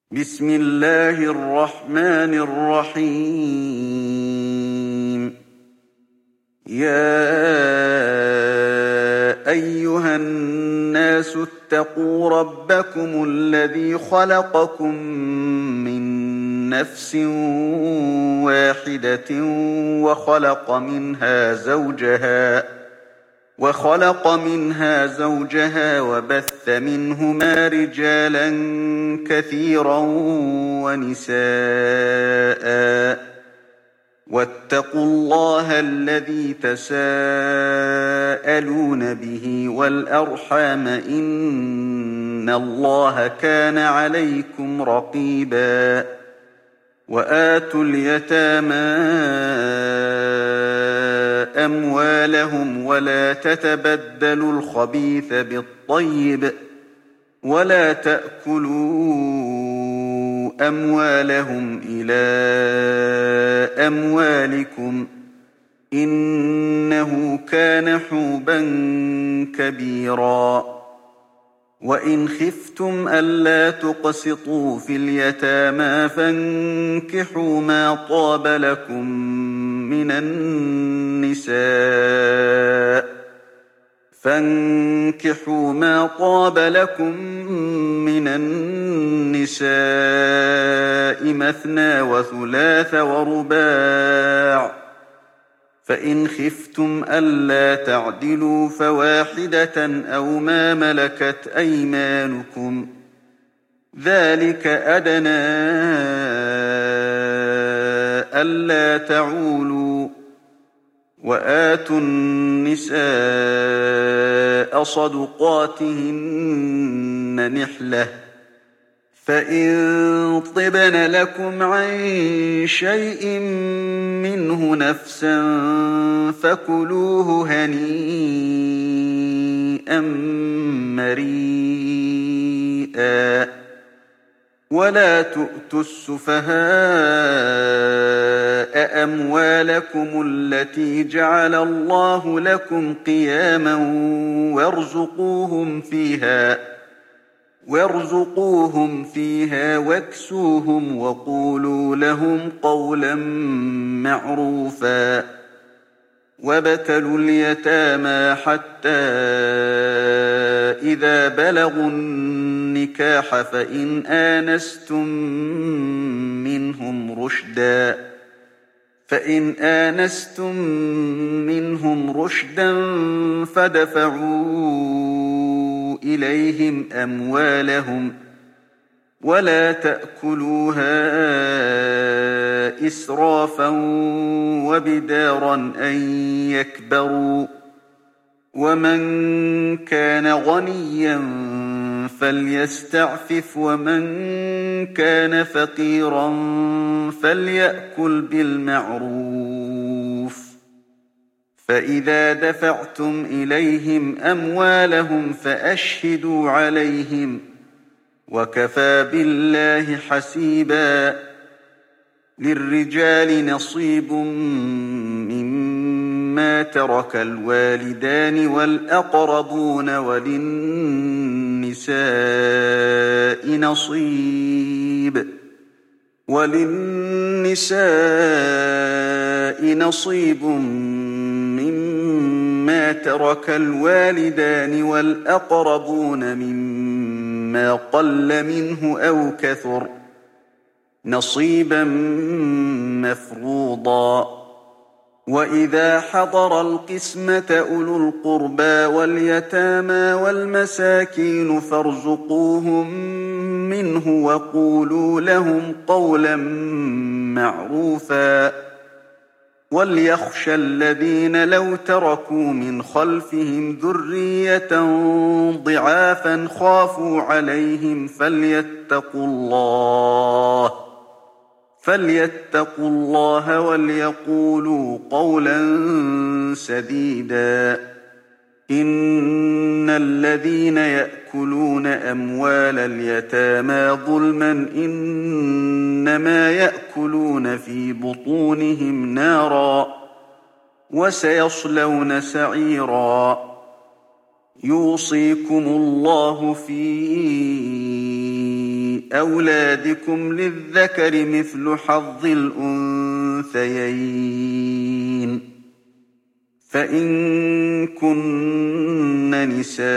بسم الله الرحمن الرحيم. يا أيها الناس اتقوا ربكم الذي خلقكم من نفس واحدة وخلق منها زوجها وبث منهما رجالا كثيرا ونساء. واتقوا الله الذي تساءلون به والأرحام إن الله كان عليكم رقيبا. وآتوا اليتامى أموالهم ولا تتبدلوا الخبيث بالطيب ولا تأكلوا أموالهم إلى أموالكم إنه كان حوبا كبيرا. وإن خفتم ألا تقسطوا في اليتامى فانكحوا ما طاب لكم من النساء مثنى وثلاث ورباع. فإن خفتم ألا تعدلوا فواحدة أو ما ملكت أيمانكم ذلك أدنى ألا تعولوا. وآتوا النساء صدقاتهن نحلة فإن طبن لكم عن شيء منه نفسا فكلوه هنيئا مريئا. ولا تؤتوا السفهاء أموالكم التي جعل الله لكم قياما وارزقوهم فيها واكسوهم وقولوا لهم قولا معروفا. وابتلوا اليتامى حتى إذا بلغوا النكاح فإن آنستم منهم رشدا فدفعوا إليهم أموالهم ولا تأكلوها إسرافا وبدارا أن يكبروا. ومن كان غنيا فليستعفف ومن كان فقيرا فليأكل بالمعروف. فإذا دفعتم إليهم أموالهم فأشهدوا عليهم وكفى بالله حسيبا. للرجال نصيب مما ترك الوالدان والأقربون وللنساء نصيب مما ترك الوالدان والأقربون مما قل منه أو كثر نصيبا مفروضا. وإذا حضر القسمة أولو القربى واليتامى والمساكين فارزقوهم منه وقولوا لهم قولا معروفا. وليخشى الذين لو تركوا من خلفهم ذرية ضعافا خافوا عليهم فليتقوا الله وليقولوا قولا سديدا. إن الذين يأكلون أموال اليتامى ظلما إنما يأكلون في بطونهم نارا وسيصلون سعيرا. يوصيكم الله في أولادكم للذكر مثل حظ الأنثيين فإن كن نساء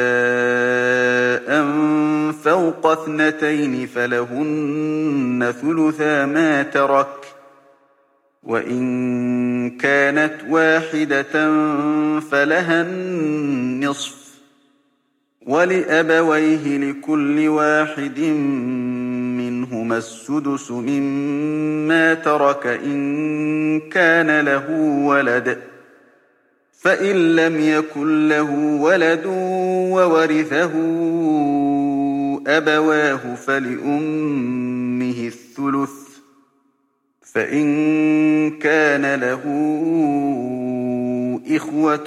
فوق 2 فلهن ثلثا ما ترك وإن كانت واحدة فلها النصف ولأبويه لكل واحد منهما السدس مما ترك إن كان له ولد فإن لم يكن له ولد وورثه أبواه فلأمه الثلث فإن كان له إخوة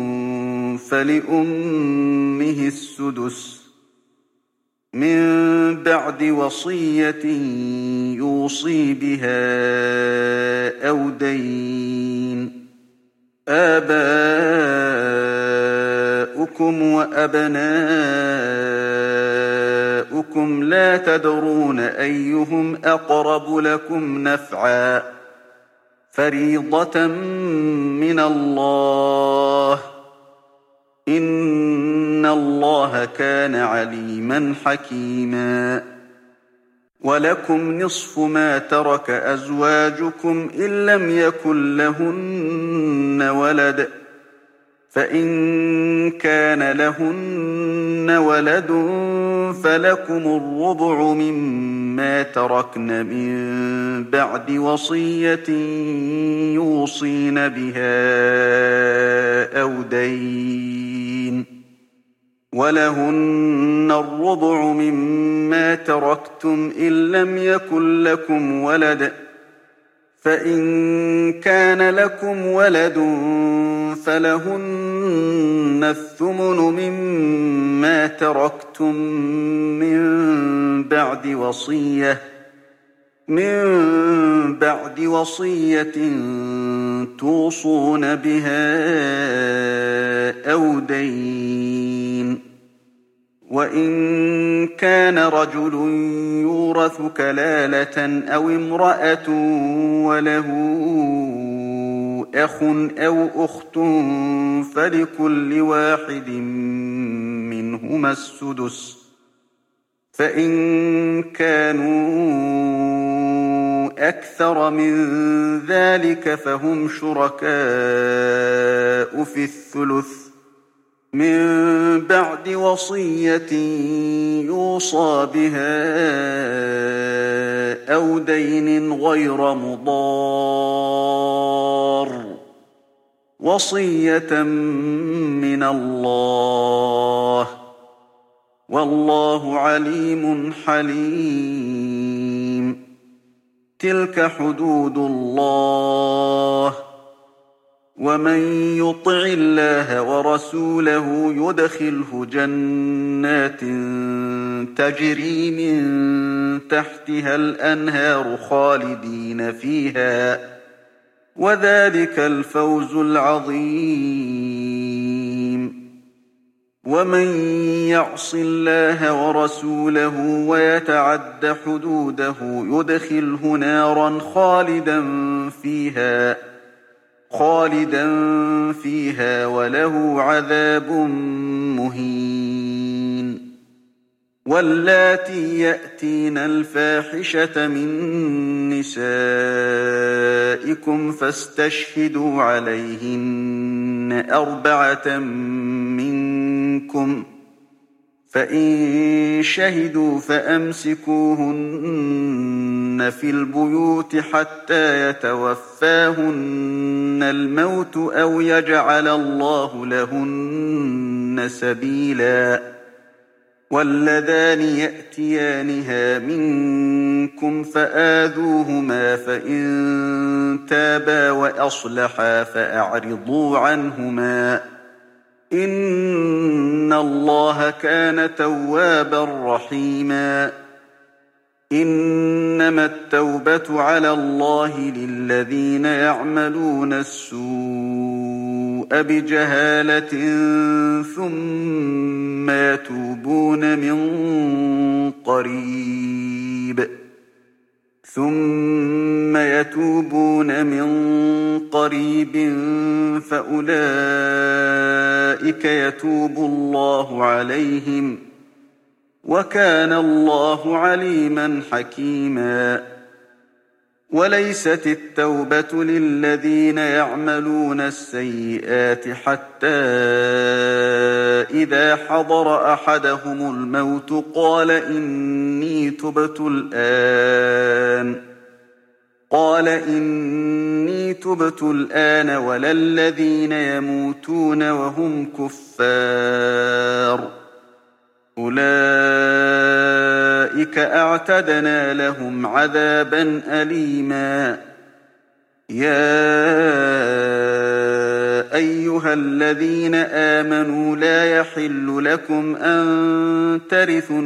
فلأمه السدس من بعد وصية يوصي بها أو دين آباؤكم وأبناؤكم لا تدرون أيهم أقرب لكم نفعا فريضة من الله إن الله كان عليما حكيما ولكم نصف ما ترك أزواجكم إن لم يكن لهن ولد فإن كان لهن ولد فلكم الربع مما تركن من بعد وصية يوصين بها أو دين ولهن الربع مما تركتم إن لم يكن لكم ولد فإن كان لكم ولد فلهن الثمن مما تركتم من بعد وصية توصون بها أو دين وإن كان رجل يورث كلالة أو امرأة وله أخ أو أخت فلكل واحد منهما السدس فإن كانوا أكثر من ذلك فهم شركاء في الثلث من بعد وصية يوصى بها أو دين غير مضار وصية من الله والله عليم حليم تلك حدود الله ومن يطع الله ورسوله يدخله جنات تجري من تحتها الأنهار خالدين فيها وذلك الفوز العظيم ومن يعص الله ورسوله ويتعد حدوده يدخله نارا خالدا فيها وله عذاب مهين واللاتي يأتين الفاحشة من نسائكم فاستشهدوا عليهن 4 منكم فإن شهدوا فأمسكوهن في البيوت حتى يتوفاهن الموت أو يجعل الله لهن سبيلا واللذان يأتيانها منكم فآذوهما فإن تابا وأصلحا فأعرضوا عنهما إن الله كان توابا رحيما إنما التوبة على الله للذين يعملون السوء بجهالة ثم يتوبون من قريب فأولئك يتوب الله عليهم وكان الله عليما حكيما وليست التوبة للذين يعملون السيئات حتى إذا حضر أحدهم الموت قال إني تبت الآن ولا الذين يموتون وهم كفار أولئك أعتدنا لهم عذابا أليما يا أيها الذين آمنوا لا يحل لكم أن ترثوا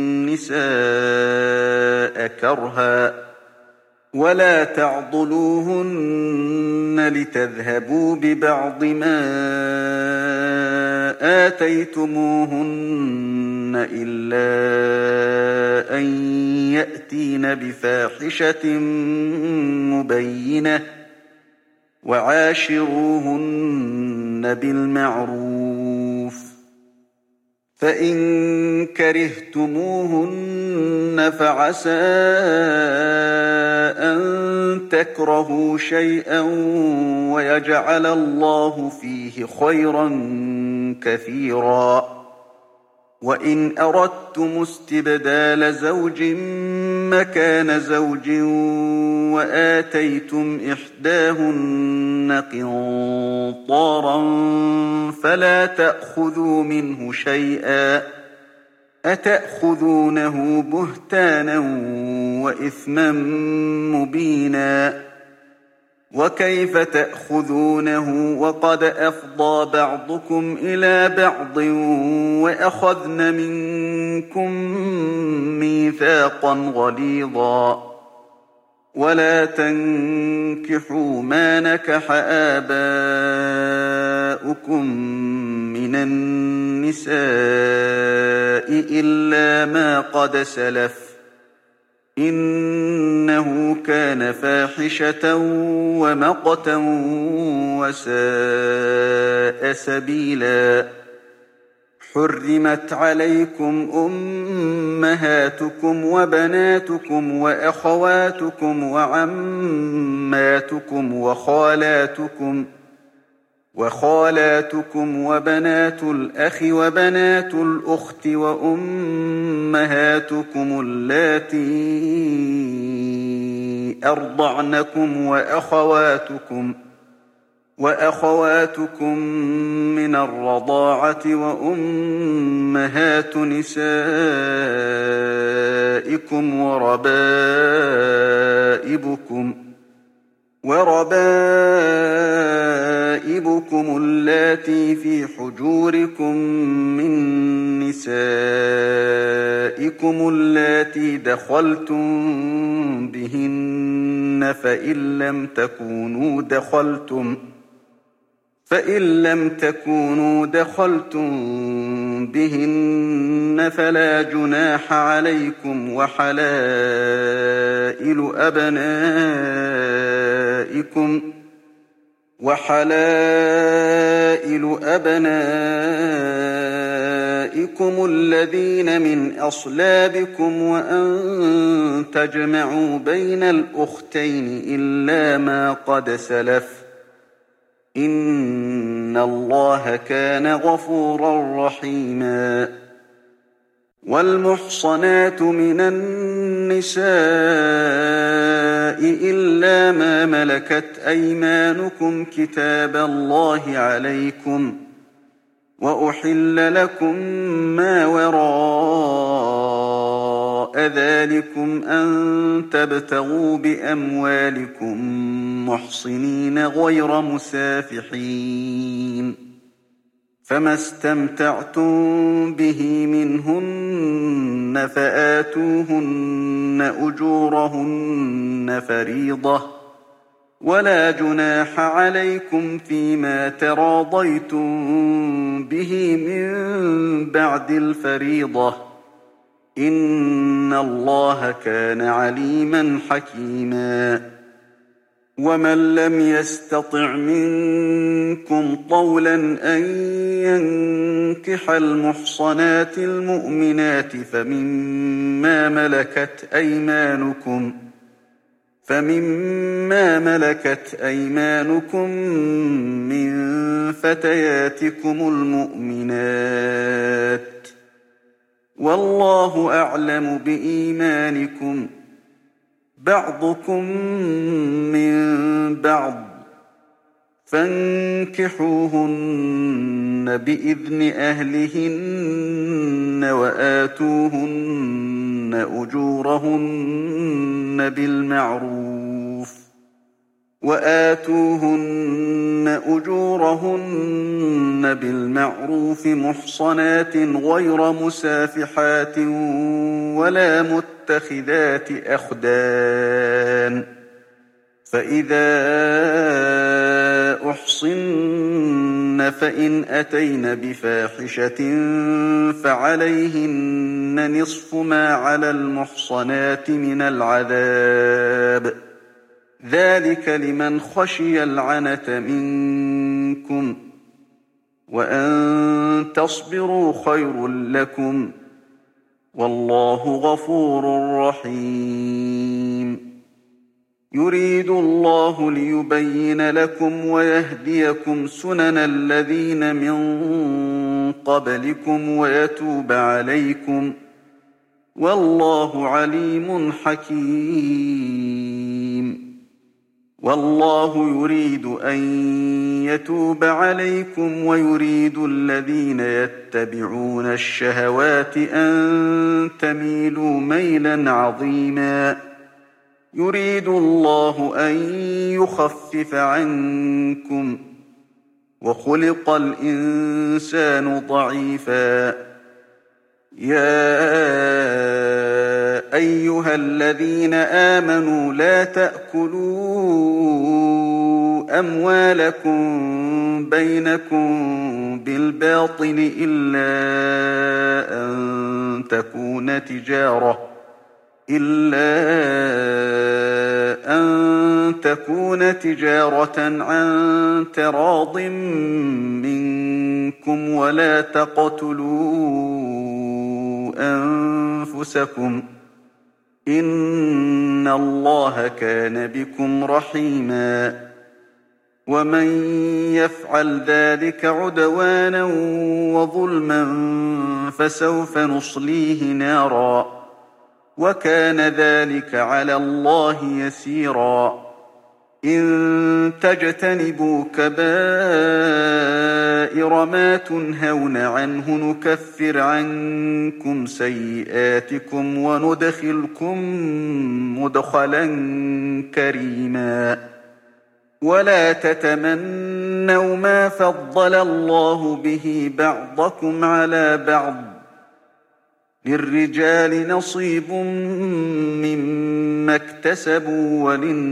النساء كرها ولا تعضلوهن لتذهبوا ببعض ما آتيتموهن إلا أن يأتين بفاحشة مبينة وعاشروهن بالمعروف فإن كرهتموهن فعسى أن تكرهوا شيئا ويجعل الله فيه خيرا كثيرا وإن أردتم استبدال زوج مكان زوج وآتيتم إحداهن قنطارا فلا تأخذوا منه شيئا أتأخذونه بهتانا وإثما مبينا وكيف تأخذونه وقد أفضى بعضكم إلى بعض وأخذن منكم ميثاقا غليظا ولا تنكحوا ما نكح آباؤكم من النساء إلا ما قد سلف إنه كان فاحشة ومقتا وساء سبيلا حرمت عليكم أمهاتكم وبناتكم وأخواتكم وعماتكم وخالاتكم وبنات الأخ وبنات الأخت وأمهاتكم اللاتي أرضعنكم وأخواتكم من الرضاعة وأمهات نسائكم وربائبكم اللاتي في حجوركم من نسائكم اللاتي دخلتم بهن فإن لم تكونوا دخلتم بهن فلا جناح عليكم وحلائل أبنائكم الذين من أصلابكم وأن تجمعوا بين الأختين إلا ما قد سلف إن الله كان غفورا رحيما والمحصنات من النساء إلا ما ملكت أيمانكم كتاب الله عليكم وأحل لكم ما وراء ذلكم أن تبتغوا بأموالكم محصنين غير مسافحين فما استمتعتم به منهن فآتوهن أجورهن فريضة ولا جناح عليكم فيما تراضيتم به من بعد الفريضة إن الله كان عليما حكيما ومن لم يستطع منكم طولا أن ينكح المحصنات المؤمنات فمما ملكت أيمانكم من فتياتكم المؤمنات والله أعلم بإيمانكم بعضكم من بعض فانكحوهن بإذن أهلهن وآتوهن أجورهن بالمعروف محصنات غير مسافحات ولا متخذات أخدان فإذا أحصن فإن أتين بفاحشة فعليهن نصف ما على المحصنات من العذاب ذلك لمن خشي العنة منكم وأن تصبروا خير لكم والله غفور رحيم يريد الله ليبين لكم ويهديكم سنن الذين من قبلكم ويتوب عليكم والله عليم حكيم والله يريد أن يتوب عليكم ويريد الذين يتبعون الشهوات أن تميلوا ميلا عظيما يريد الله أن يخفف عنكم وخلق الإنسان ضعيفا يا أيها الذين آمنوا لا تأكلوا أموالكم بينكم بالباطل إلا أن تكون تجارة عن تراض منكم ولا تقتلوا أنفسكم إن الله كان بكم رحيما ومن يفعل ذلك عدوانا وظلما فسوف نصليه نارا وكان ذلك على الله يسيرا إن تجتنبوا كبائر ما تنهون عنه نكفر عنكم سيئاتكم وندخلكم مدخلا كريما ولا تتمنوا ما فضل الله به بعضكم على بعض للرجال نصيب مما اكتسبوا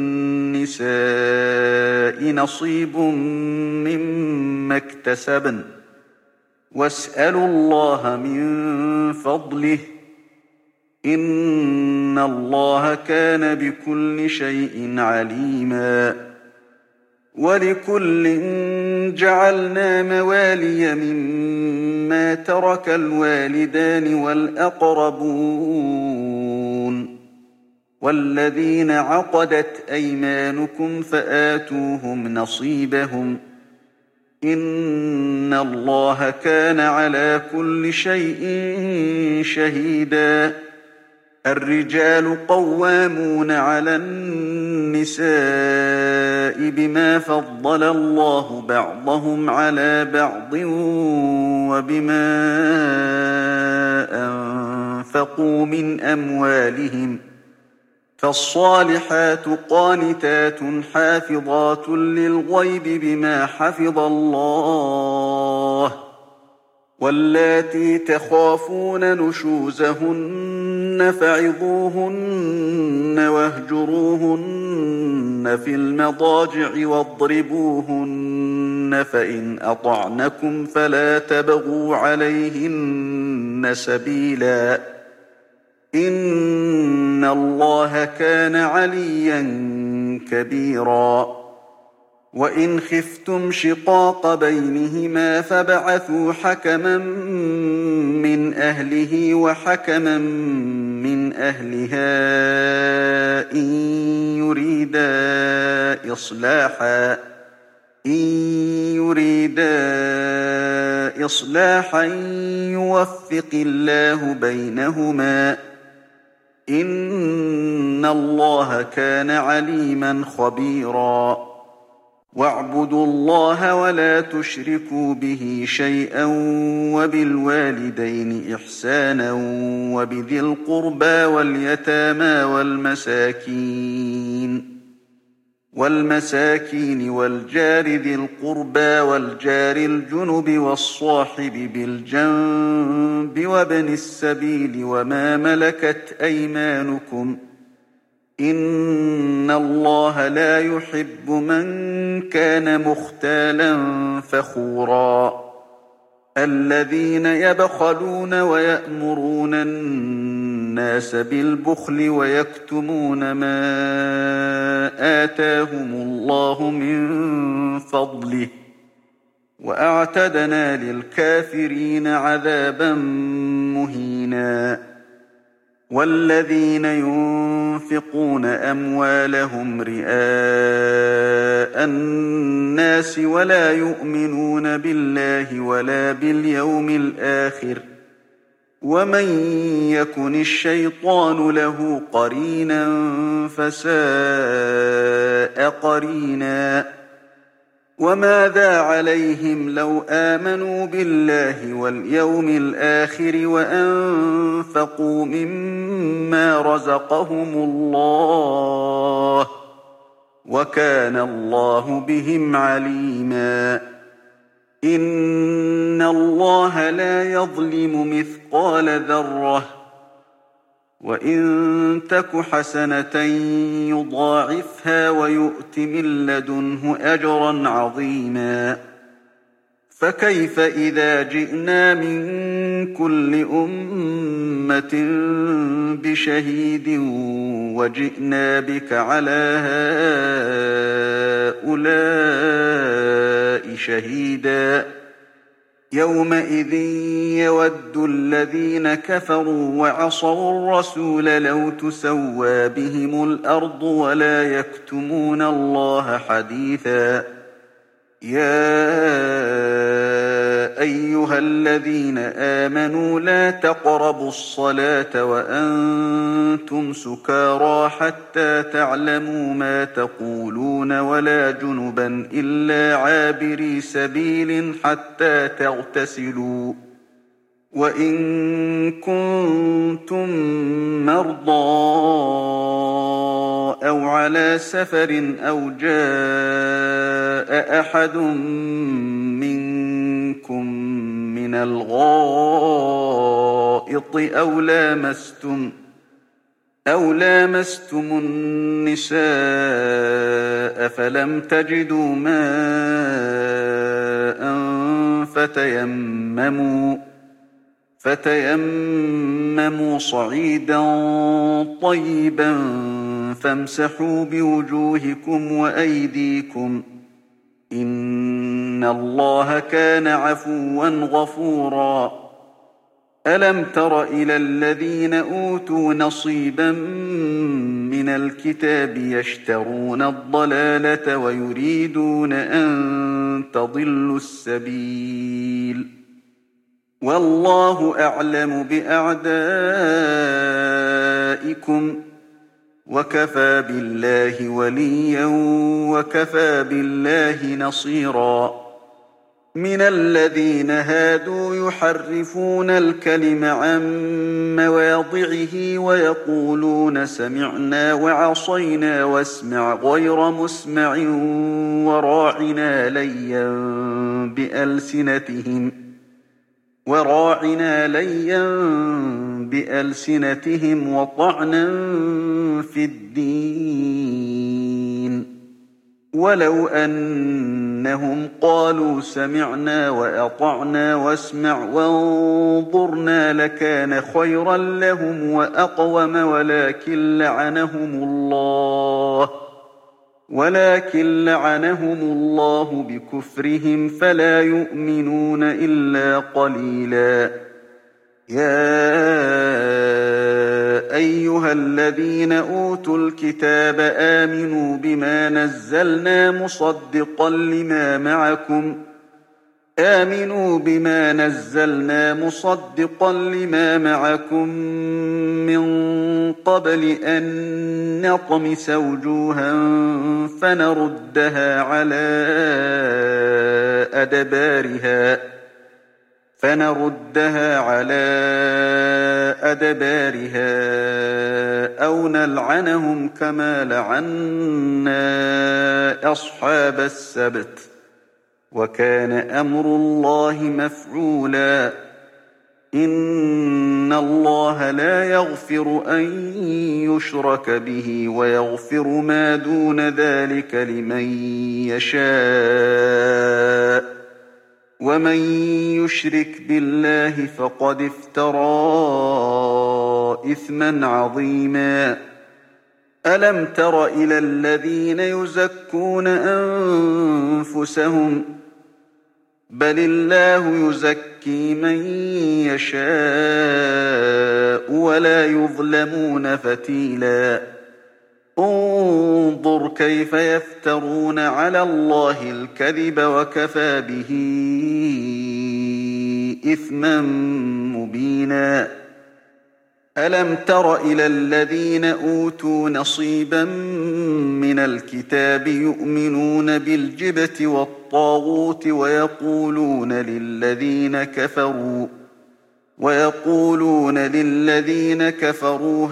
وللنساء نصيب مما اكتسبن واسألوا الله من فضله إن الله كان بكل شيء عليما ولكل جعلنا موالي مما ترك الوالدان والأقربون والذين عقدت أيمانكم فآتوهم نصيبهم إن الله كان على كل شيء شهيدا الرجال قوامون على النساء بما فضل الله بعضهم على بعض وبما أنفقوا من أموالهم فالصالحات قانتات حافظات للغيب بما حفظ الله واللاتي تخافون نشوزهن فعظوهن واهجروهن في المضاجع واضربوهن، فإن أطعنكم فلا تبغوا عليهن سبيلا، إن الله كان عليا كبيرا. وإن خفتم شقاق بينهما فابعثوا حكما من أهله وحكما من أهلها إن يريدا إصلاحا يوفق الله بينهما، إن الله كان عليما خبيرا. واعبدوا الله ولا تشركوا به شيئا، وبالوالدين إحسانا، وبذي القربى واليتامى والمساكين والجار ذي القربى والجار الجنب والصاحب بالجنب وابن السبيل وما ملكت أيمانكم، إن الله لا يحب من كان مختالا فخورا. الذين يبخلون ويأمرون الناس بالبخل ويكتمون ما آتاهم الله من فضله، وأعتدنا للكافرين عذابا مهينا. والذين ينفقون أموالهم رئاء الناس ولا يؤمنون بالله ولا باليوم الآخر، ومن يكن الشيطان له قرينا فساء قرينا. وماذا عليهم لو آمنوا بالله واليوم الآخر وأنفقوا مما رزقهم الله، وكان الله بهم عليما. إن الله لا يظلم مثقال ذرة، وإن تك حسنة يضاعفها ويؤت من لدنه أجرا عظيما. فكيف إذا جئنا من كل أمة بشهيد وجئنا بك على هؤلاء شهيدا؟ يومئذ يود الذين كفروا وعصوا الرسول لو تسوى بهم الأرض ولا يكتمون الله حديثا. يا أيها الذين آمنوا لا تقربوا الصلاة وأنتم سكارى حتى تعلموا ما تقولون ولا جنبا إلا عابري سبيل حتى تغتسلوا، وإن كنتم مرضى أو على سفر أو جاء أحد منكم من الغائط أو لامستم النساء فلم تجدوا ماء فتيمموا صعيدا طيبا فامسحوا بوجوهكم وأيديكم، إن الله كان عفوا غفورا. ألم تر إلى الذين أوتوا نصيبا من الكتاب يشترون الضلالة ويريدون أن تضلوا السبيل، والله أعلم بأعدائكم، وكفى بالله وليا وكفى بالله نصيرا. من الذين هادوا يحرفون الكلم عن مواضعه ويقولون سمعنا وعصينا واسمع غير مسمع وراعنا ليا بألسنتهم وطعنا في الدين. ولو أنهم قالوا سمعنا وأطعنا واسمع وانظرنا لكان خيرا لهم وأقوم ولكن لعنهم الله بكفرهم فلا يؤمنون إلا قليلا. يا أيها الذين أوتوا الكتاب آمنوا بما نزلنا مصدقا لما معكم من قبل أن نطمس وجوها فنردها على أدبارها أو نلعنهم كما لعنا أصحاب السبت وكان أمر الله مفعولا. إن الله لا يغفر أن يشرك به ويغفر ما دون ذلك لمن يشاء ومن يشرك بالله فقد افترى إثما عظيما. ألم تر إلى الذين يزكون أنفسهم بل الله يزكي من يشاء ولا يظلمون فتيلا. انظر كيف يفترون على الله الكذب وكفى به إثما مبينا. ألم تر إلى الذين أوتوا نصيبا من الكتاب يؤمنون بالجبت والطاغوت ويقولون للذين كفروا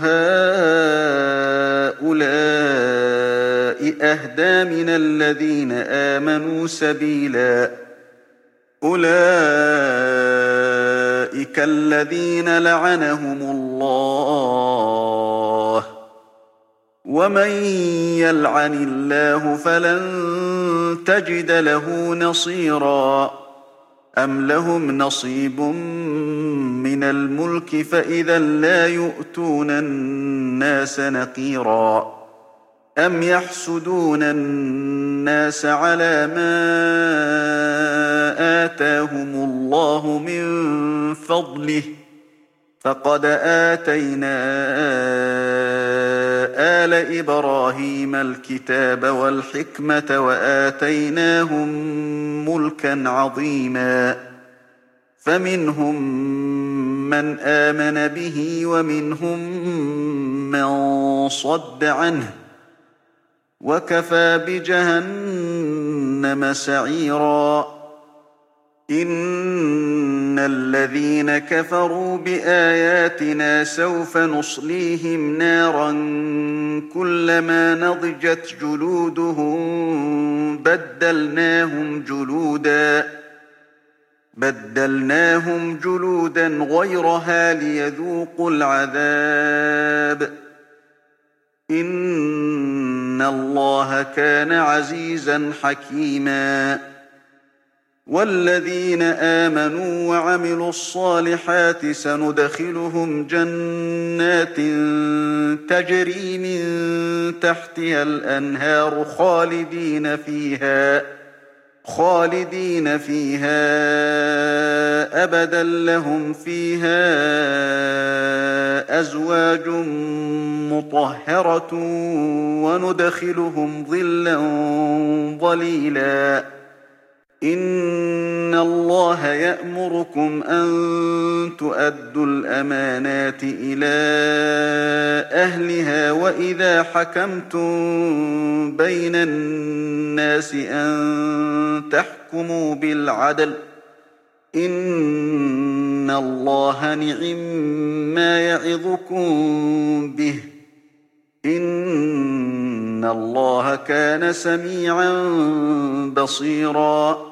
هؤلاء أهدى من الذين آمنوا سبيلا. أولئك الذين لعنهم الله ومن يلعن الله فلن تجد له نصيرا. أم لهم نصيب من الملك فإذا لا يؤتون الناس نقيرا. أم يحسدون الناس على ما آتاهم الله من فضله فقد آتينا آل إبراهيم الكتاب والحكمة وآتيناهم ملكا عظيما. فمنهم من آمن به ومنهم من صد عنه وكفى بجهنم سعيرا. إن الذين كفروا بآياتنا سوف نصليهم نارا كلما نضجت جلودهم بدلناهم جلودا غيرها ليذوقوا العذاب. إن الله كان عزيزا حكيما. والذين آمنوا وعملوا الصالحات سندخلهم جنات تجري من تحتها الأنهار خالدين فيها أبدا لهم فيها أزواج مطهرة وندخلهم ظلا ظليلا. إن الله يأمركم أن تؤدوا الأمانات إلى أهلها وإذا حكمتم بين الناس أن تحكموا بالعدل. إن الله نعم يعظكم به. إن الله كان سميعا بصيرا.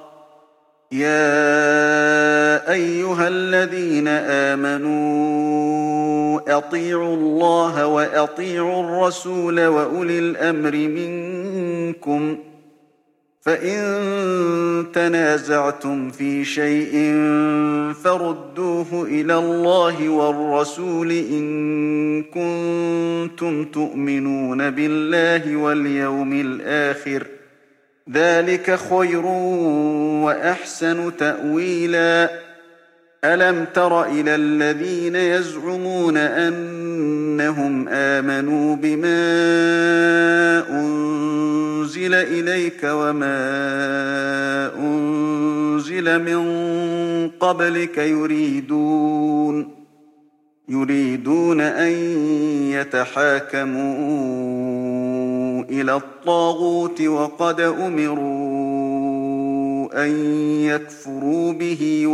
يا أيها الذين آمنوا أطيعوا الله وأطيعوا الرسول وأولي الأمر منكم فإن تنازعتم في شيء فردوه إلى الله والرسول إن كنتم تؤمنون بالله واليوم الآخر ذلك خير وأحسن تأويلا ألم تر إلى الذين يزعمون أنهم آمنوا بما أنزل إليك وما أنزل من قبلك يريدون أن يتحاكموا إلى الطاغوت وقد أمروا أن يكفروا به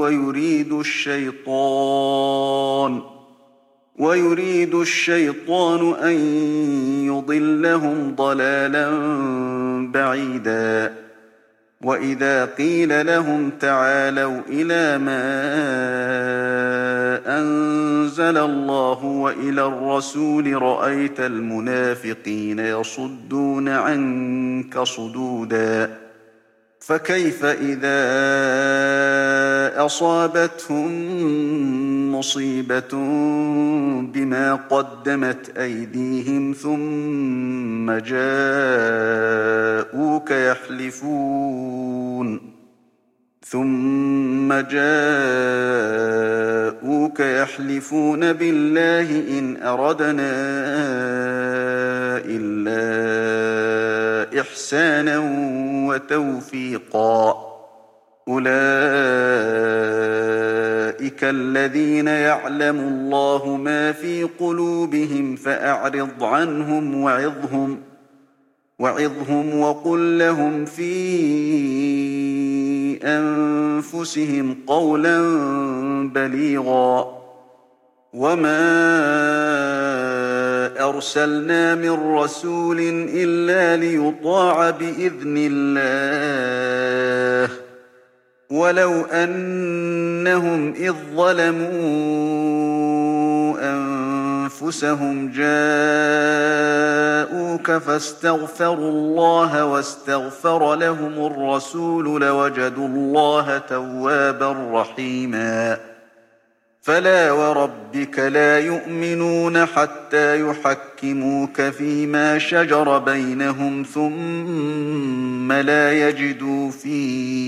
ويريد الشيطان أن يضلهم ضلالا بعيدا وإذا قيل لهم تعالوا إلى ما أنزل الله وإلى الرسول رأيت المنافقين يصدون عنك صدودا فكيف إذا أصابتهم مصيبة بما قدمت أيديهم ثم جاءوك يحلفون بالله إن أردنا إلا إحسانا وتوفيقا أولئك الذين يعلم الله ما في قلوبهم فأعرض عنهم وعظهم وقل لهم في أنفسهم قولا بليغا وما أرسلنا من رسول إلا ليطاع بإذن الله ولو أنهم إذ ظلموا أنفسهم جاءوك فاستغفروا الله واستغفر لهم الرسول لوجدوا الله توابا رحيما فلا وربك لا يؤمنون حتى يحكموك فيما شجر بينهم ثم لا يجدوا في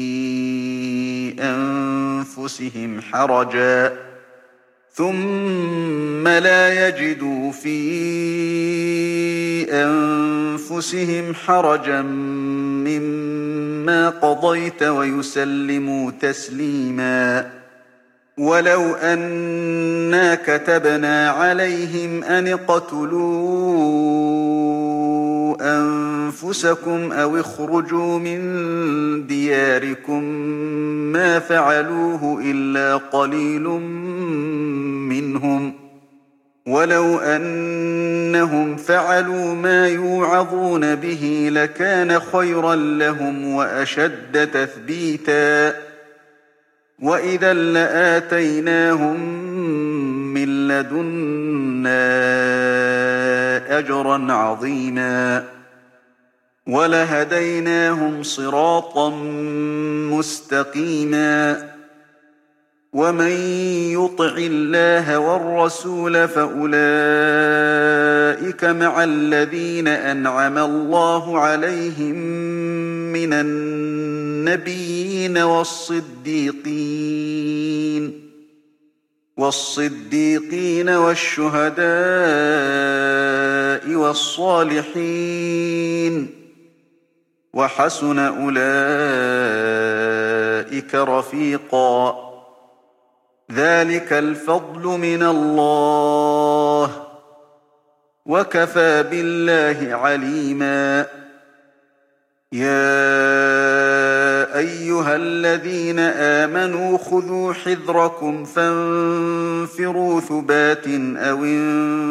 أنفسهم حرجا مما قضيت ويسلموا تسليما ولو أنا كتبنا عليهم أن اقتلوا أنفسكم أو اخرجوا من دياركم ما فعلوه إلا قليل منهم ولو أنهم فعلوا ما يوعظون به لكان خيرا لهم وأشد تثبيتا وإذا لآتيناهم من لدنا أجرا عظيما ولهديناهم صراطا مستقيما ومن يطع الله والرسول فأولئك مع الذين أنعم الله عليهم من النبيين والصديقين والشهداء والصالحين وحسن أولئك رفيقا ذلك الفضل من الله وكفى بالله عليما يا أيها الذين آمنوا خذوا حذركم فانفروا ثبات أو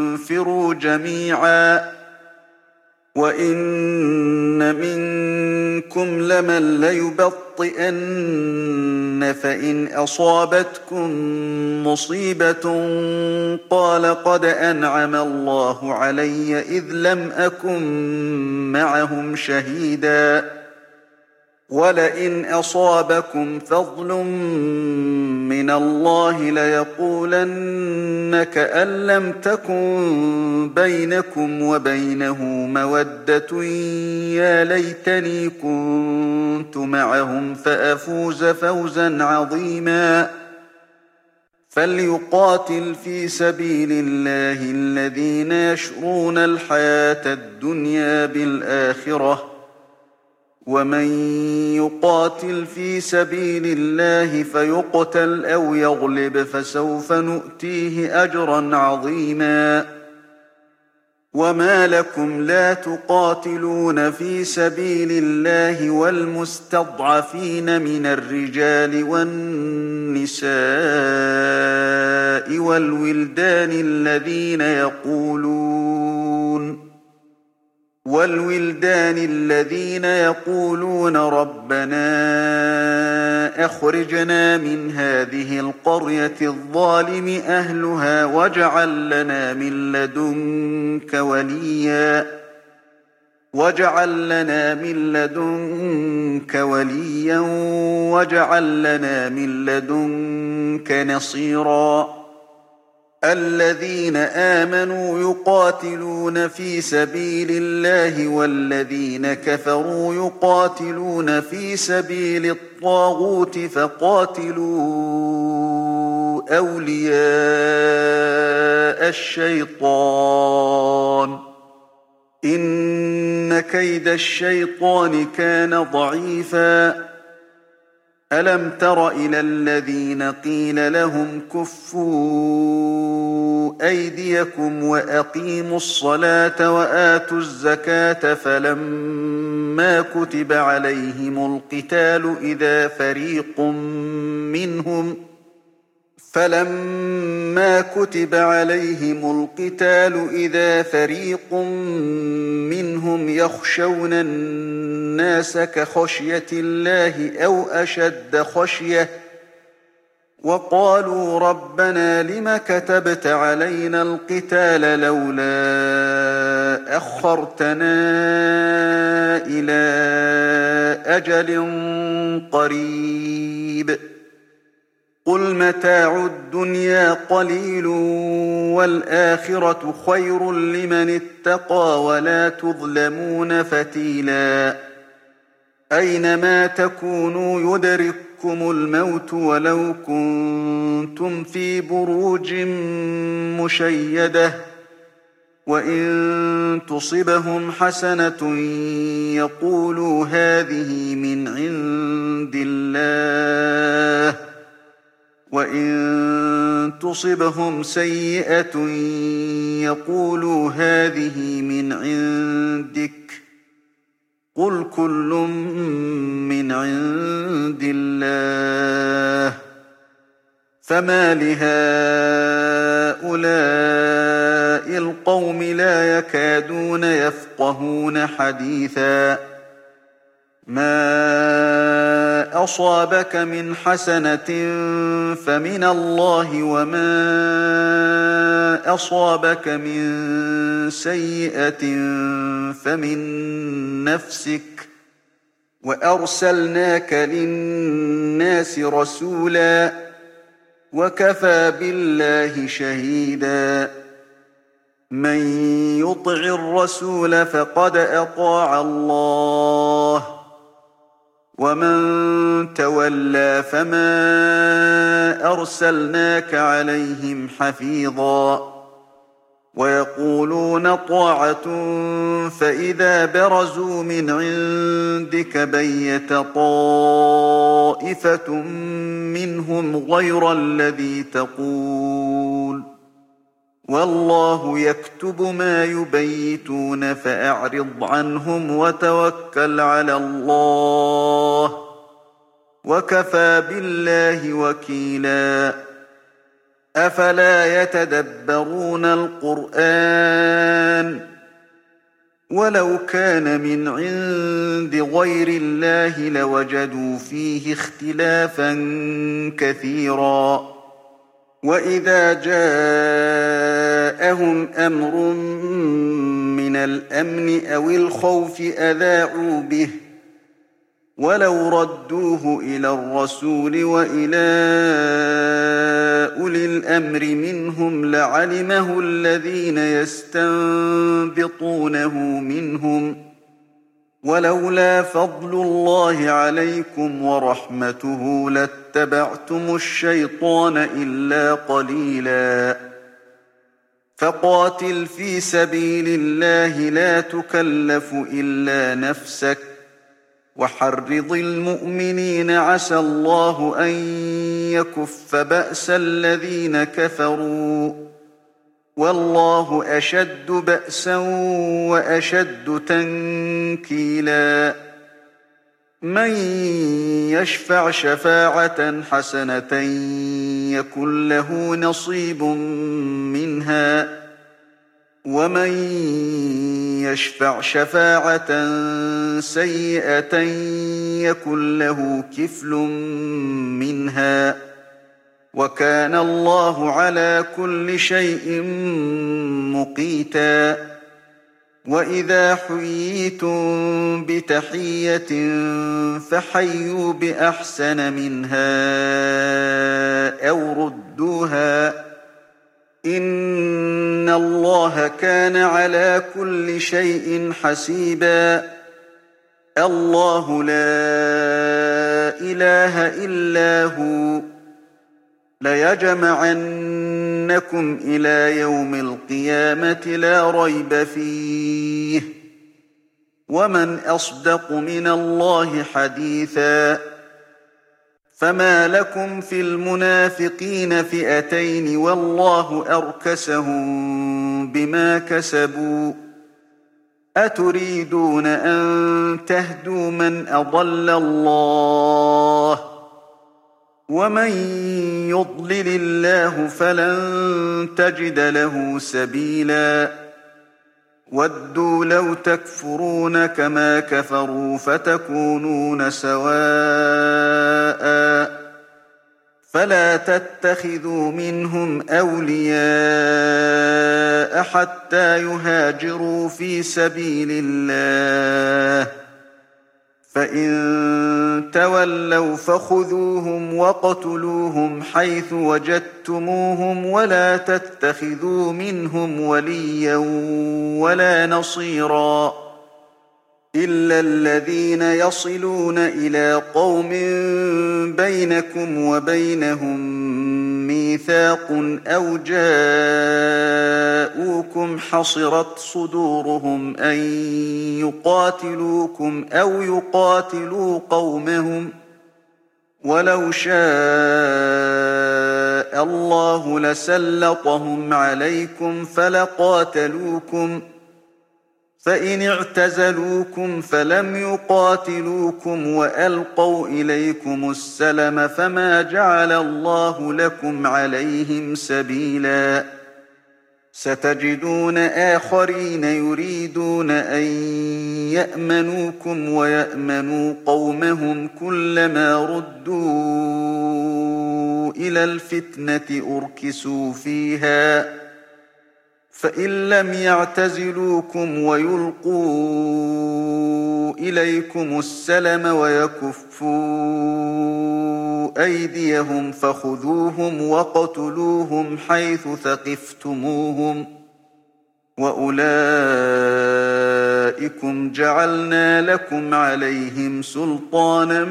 انفروا جميعا وإن منكم مِنكُمْ لَمَن لَّيُبَطِّئَنَّ فَإِنْ أَصَابَتْكُم مُّصِيبَةٌ قَالَ قَدْ أَنْعَمَ اللَّهُ عَلَيَّ إِذْ لَمْ أَكُن مَّعَهُمْ شَهِيدًا وَلَئِنْ أَصَابَكُمْ فَضْلٌ مِّنَ اللَّهِ لَيَقُولَنَّ كَأَن لَّمْ تَكُن بَيْنَكُمْ وَبَيْنَهُ مَوَدَّةٌ يَا لَيْتَنِي كُنتُ مَعَهُمْ فَأَفُوزَ فَوْزًا عَظِيمًا فَلْيُقَاتِلْ فِي سَبِيلِ اللَّهِ الَّذِينَ يَشْرُونَ الْحَيَاةَ الدُّنْيَا بِالْآخِرَةِ ۖ وَمَن يُقَاتِلْ فِي سَبِيلِ اللَّهِ فَيُقْتَلْ أَوْ يَغْلِبْ فَسَوْفَ نُؤْتِيهِ أَجْرًا عَظِيمًا وَمَا لَكُمْ لَا تُقَاتِلُونَ فِي سَبِيلِ اللَّهِ وَالْمُسْتَضْعَفِينَ مِنَ الرِّجَالِ وَالنِّسَاءِ وَالْوِلْدَانِ الَّذِينَ يَقُولُونَ رَبَّنَا أَخْرِجْنَا مِنْ هَٰذِهِ الْقَرْيَةِ الظَّالِمِ أَهْلُهَا وَاجْعَل لَّنَا مِن لَّدُنكَ وَلِيًّا وَاجْعَل لَّنَا مِن لَّدُنكَ نَصِيرًا الَّذِينَ آمَنُوا يُقَاتِلُونَ فِي سَبِيلِ اللَّهِ وَالَّذِينَ كَفَرُوا يُقَاتِلُونَ فِي سَبِيلِ الطَّاغُوتِ فَقَاتِلُوا أَوْلِيَاءَ الشَّيْطَانِ ۖ إِنَّ كَيْدَ الشَّيْطَانِ كَانَ ضَعِيفًا أَلَمْ تَرَ إِلَى الَّذِينَ قِيلَ لَهُمْ كُفُّوا أَيْدِيَكُمْ وَأَقِيمُوا الصَّلَاةَ وَآتُوا الزَّكَاةَ فَلَمَّا كُتِبَ عَلَيْهِمُ الْقِتَالُ إِذَا فَرِيقٌ مِّنْهُمْ يَخْشَوْنَ النَّاسَ كَخَشْيَةِ اللَّهِ أَوْ أَشَدَّ خَشْيَةً وَقَالُوا رَبَّنَا لِمَ كَتَبْتَ عَلَيْنَا الْقِتَالَ لَوْلَا أَخَّرْتَنَا إِلَىٰ أَجَلٍ قَرِيبٍ قُلْ مَتَاعُ الدُّنْيَا قَلِيلٌ وَالْآخِرَةُ خَيْرٌ لِّمَنِ اتَّقَىٰ وَلَا تُظْلَمُونَ فَتِيلًا أَيْنَمَا تَكُونُوا يُدْرِككُّمُ الْمَوْتُ وَلَوْ كُنتُمْ فِي بُرُوجٍ مُّشَيَّدَةٍ وَإِن تُصِبْهُمْ حَسَنَةٌ يَقُولُوا هَٰذِهِ مِنْ عِندِ اللَّهِ وَإِن تُصِبْهُمْ سَيِّئَةٌ يَقُولُوا هَٰذِهِ مِنْ عِندِكَ ۚ قُلْ كُلٌّ مِّنْ عِندِ اللَّهِ فَمَالِ هَٰؤُلَاءِ الْقَوْمِ لَا يَكَادُونَ يَفْقَهُونَ حَدِيثًا مَا أَصَابَكَ مِنْ حَسَنَةٍ فَمِنَ اللَّهِ وَمَا أَصَابَكَ مِن سَيِّئَةٍ فَمِن نَّفْسِكَ ۚ وَأَرْسَلْنَاكَ لِلنَّاسِ رَسُولًا ۚ وَكَفَىٰ بِاللَّهِ شَهِيدًا مَّن يُطِعِ الرَّسُولَ فَقَدْ أَطَاعَ اللَّهَ ۖ وَمَن تَوَلَّىٰ فَمَا أَرْسَلْنَاكَ عَلَيْهِمْ حَفِيظًا وَيَقُولُونَ طَاعَةٌ فَإِذَا بَرَزُوا مِنْ عِندِكَ بَيَّتَ طَائِفَةٌ مِّنْهُمْ غَيْرَ الَّذِي تَقُولُ ۖ وَاللَّهُ يَكْتُبُ مَا يُبَيِّتُونَ فَأَعْرِضْ عَنْهُمْ وَتَوَكَّلْ عَلَى اللَّهِ ۚ وَكَفَىٰ بِاللَّهِ وَكِيلًا أَفَلَا يَتَدَبَّرُونَ الْقُرْآنَ ۚ ولو كان من عند غير الله لوجدوا فيه اختلافا كثيرا وإذا جاءهم أمر من الأمن أو الخوف أذاعوا به ولو ردوه إلى الرسول وإلى أولي الأمر منهم لعلمه الذين يستنبطونه منهم ولولا فضل الله عليكم ورحمته لاتبعتم الشيطان إلا قليلا فقاتل في سبيل الله لا تكلف إلا نفسك وحرض المؤمنين عسى الله أن يكف بأس الذين كفروا والله أشد بأسا وأشد تنكيلا من يشفع شفاعة حسنة يكن له نصيب منها ومن يشفع شفاعة سيئة يكن له كفل منها وكان الله على كل شيء مقيتا وإذا حييتم بتحية فحيوا بأحسن منها أو ردوها إن الله كان على كل شيء حسيبا الله لا إله إلا هو ليجمعنكم إلى يوم القيامة لا ريب فيه ومن أصدق من الله حديثا فما لكم في المنافقين فئتين والله أركسهم بما كسبوا أتريدون أن تهدوا من أضل الله ومن يضلل الله فلن تجد له سبيلا ودوا لو تكفرون كما كفروا فتكونون سواء فلا تتخذوا منهم أولياء حتى يهاجروا في سبيل الله فإن تولوا فخذوهم وقتلوهم حيث وجدتموهم ولا تتخذوا منهم وليا ولا نصيرا إلا الذين يصلون إلى قوم بينكم وبينهم ميثاق أو جاءوكم حصرت صدورهم أن يقاتلوكم أو يقاتلوا قومهم ولو شاء الله لسلطهم عليكم فلقاتلوكم فإن اعتزلوكم فلم يقاتلوكم وألقوا إليكم السلم فما جعل الله لكم عليهم سبيلا ستجدون آخرين يريدون أن يأمنوكم ويأمنوا قومهم كلما ردوا إلى الفتنة أركسوا فيها فإن لم يعتزلوكم ويلقوا إليكم السلم ويكفوا أيديهم فخذوهم وقتلوهم حيث ثقفتموهم وأولئكم جعلنا لكم عليهم سلطانا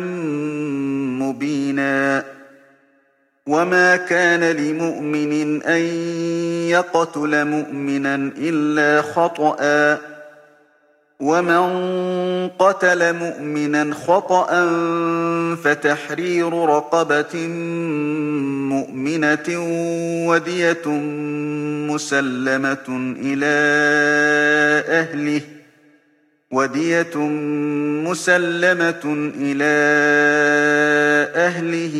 مبينا وما كان لمؤمن أن يقتل مؤمنا إلا خطأ ومن قتل مؤمنا خطأ فتحرير رقبة مؤمنة ودية مسلمة إلى أهله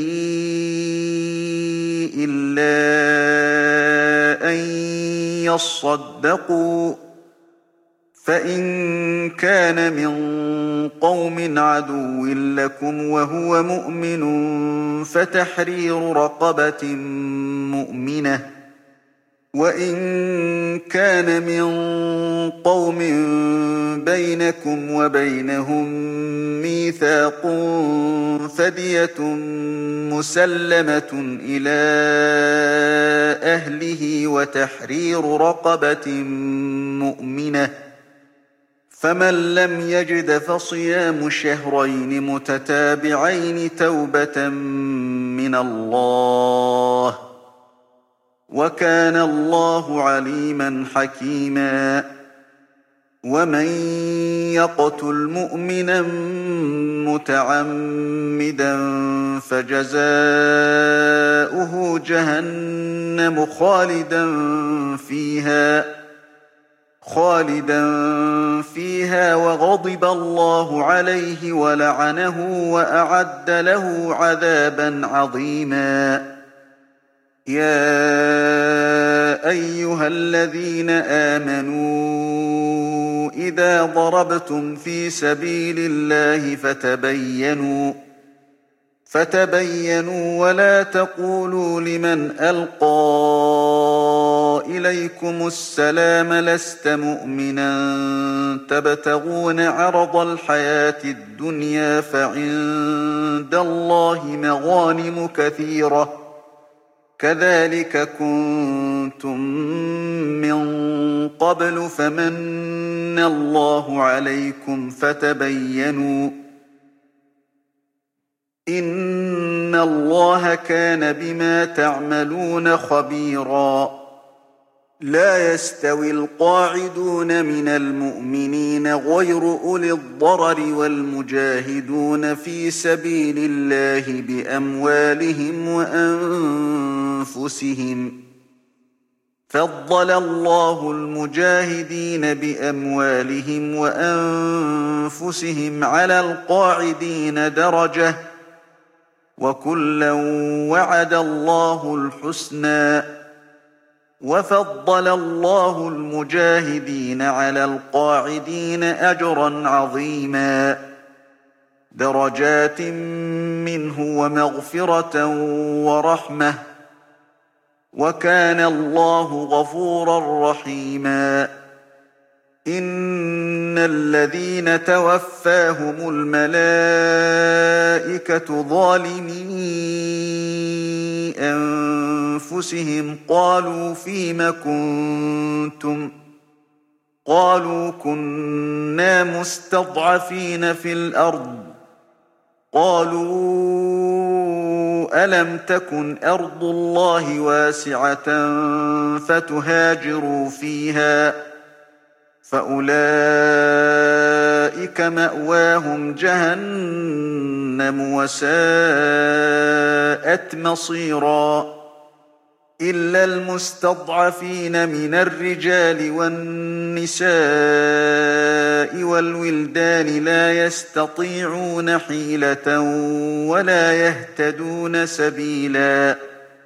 إلا أن يصدقوا فإن كان من قوم عدو لكم وهو مؤمن فتحرير رقبة مؤمنة، وإن كان من قوم بينكم وبينهم ميثاق فدية مسلمة إلى أهله وتحرير رقبة مؤمنة، فمن لم يجد فصيام شهرين متتابعين توبة من الله، وكان الله عليما حكيما. ومن يقتل مؤمنا متعمدا فجزاؤه جهنم خالدا فيها وغضب الله عليه ولعنه وأعد له عذابا عظيما. يا أيها الذين آمنوا إذا ضربتم في سبيل الله فتبينوا ولا تقولوا لمن ألقى إليكم السلام لست مؤمنا تبتغون عرض الحياة الدنيا فعند الله مغانم كثيرة كذلك كنتم من قبل فمن الله عليكم فتبينوا إن الله كان بما تعملون خبيرا. لا يستوي القاعدون من المؤمنين غير أولي الضرر والمجاهدون في سبيل الله بأموالهم وأنفسهم، فضل الله المجاهدين بأموالهم وأنفسهم على القاعدين درجة، وكلا وعد الله الحسنى، وفضل الله المجاهدين على القاعدين أجرا عظيما، درجات منه ومغفرة ورحمة، وكان الله غفورا رحيما. إن الذين توفاهم الملائكة ظالمي أنفسهم قالوا فيم كنتم قالوا كنا مستضعفين في الأرض قالوا ألم تكن أرض الله واسعة فتهاجروا فيها فأولئك مأواهم جهنم وساءت مصيرا. إلا المستضعفين من الرجال والنساء والولدان لا يستطيعون حيلة ولا يهتدون سبيلا،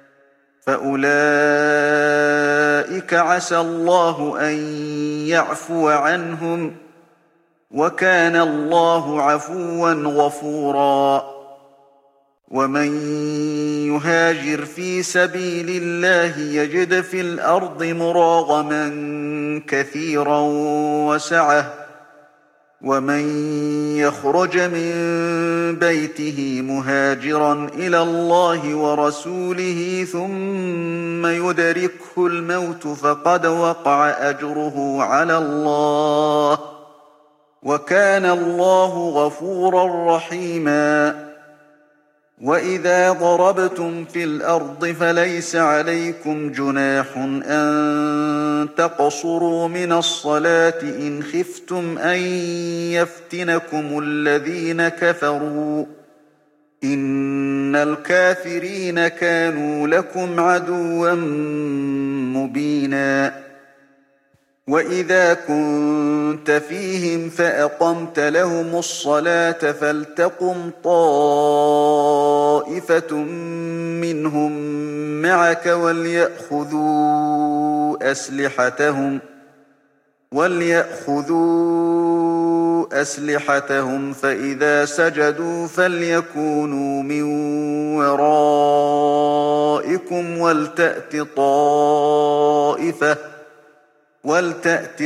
فأولئك عسى الله أن يعفو عنهم، وكان الله عفوا غفورا. ومن يهاجر في سبيل الله يجد في الأرض مراغما كثيرا وسعة، ومن يخرج من بيته مهاجرا إلى الله ورسوله ثم يدركه الموت فقد وقع أجره على الله، وكان الله غفورا رحيما. وإذا ضربتم في الأرض فليس عليكم جناح أن تقصروا من الصلاة إن خفتم أن يفتنكم الذين كفروا، إن الكافرين كانوا لكم عدوا مبينا. وإذا كنت فيهم فأقمت لهم الصلاة فلتقم طائفة منهم معك وليأخذوا أسلحتهم وَلْيَأْخُذُوا أَسْلِحَتَهُمْ فَإِذَا سَجَدُوا فَلْيَكُونُوا مِن وَرَائِكُمْ وَلْتَأْتِ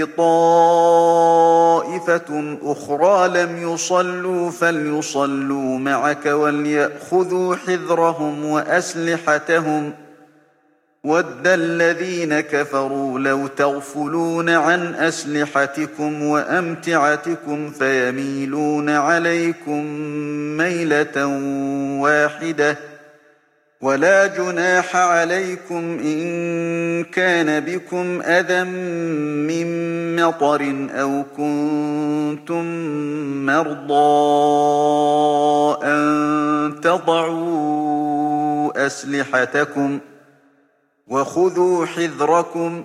طَائِفَةٌ أُخْرَىٰ لَمْ يُصَلُّوا فَلْيُصَلُّوا مَعَكَ وَلْيَأْخُذُوا حِذْرَهُمْ وَأَسْلِحَتَهُمْ ۗ وَدَّ الَّذِينَ كَفَرُوا لَوْ تَغْفُلُونَ عَنْ أَسْلِحَتِكُمْ وَأَمْتِعَتِكُمْ فَيَمِيلُونَ عَلَيْكُم مَّيْلَةً وَاحِدَةً ۚ وَلَا جُنَاحَ عَلَيْكُمْ إِن كَانَ بِكُمْ أَذًى مِّن مَّطَرٍ أَوْ كُنتُم مَّرْضَىٰ أَن تَضَعُوا أَسْلِحَتَكُمْ ۖ وَخُذُوا حِذْرَكُمْ ۗ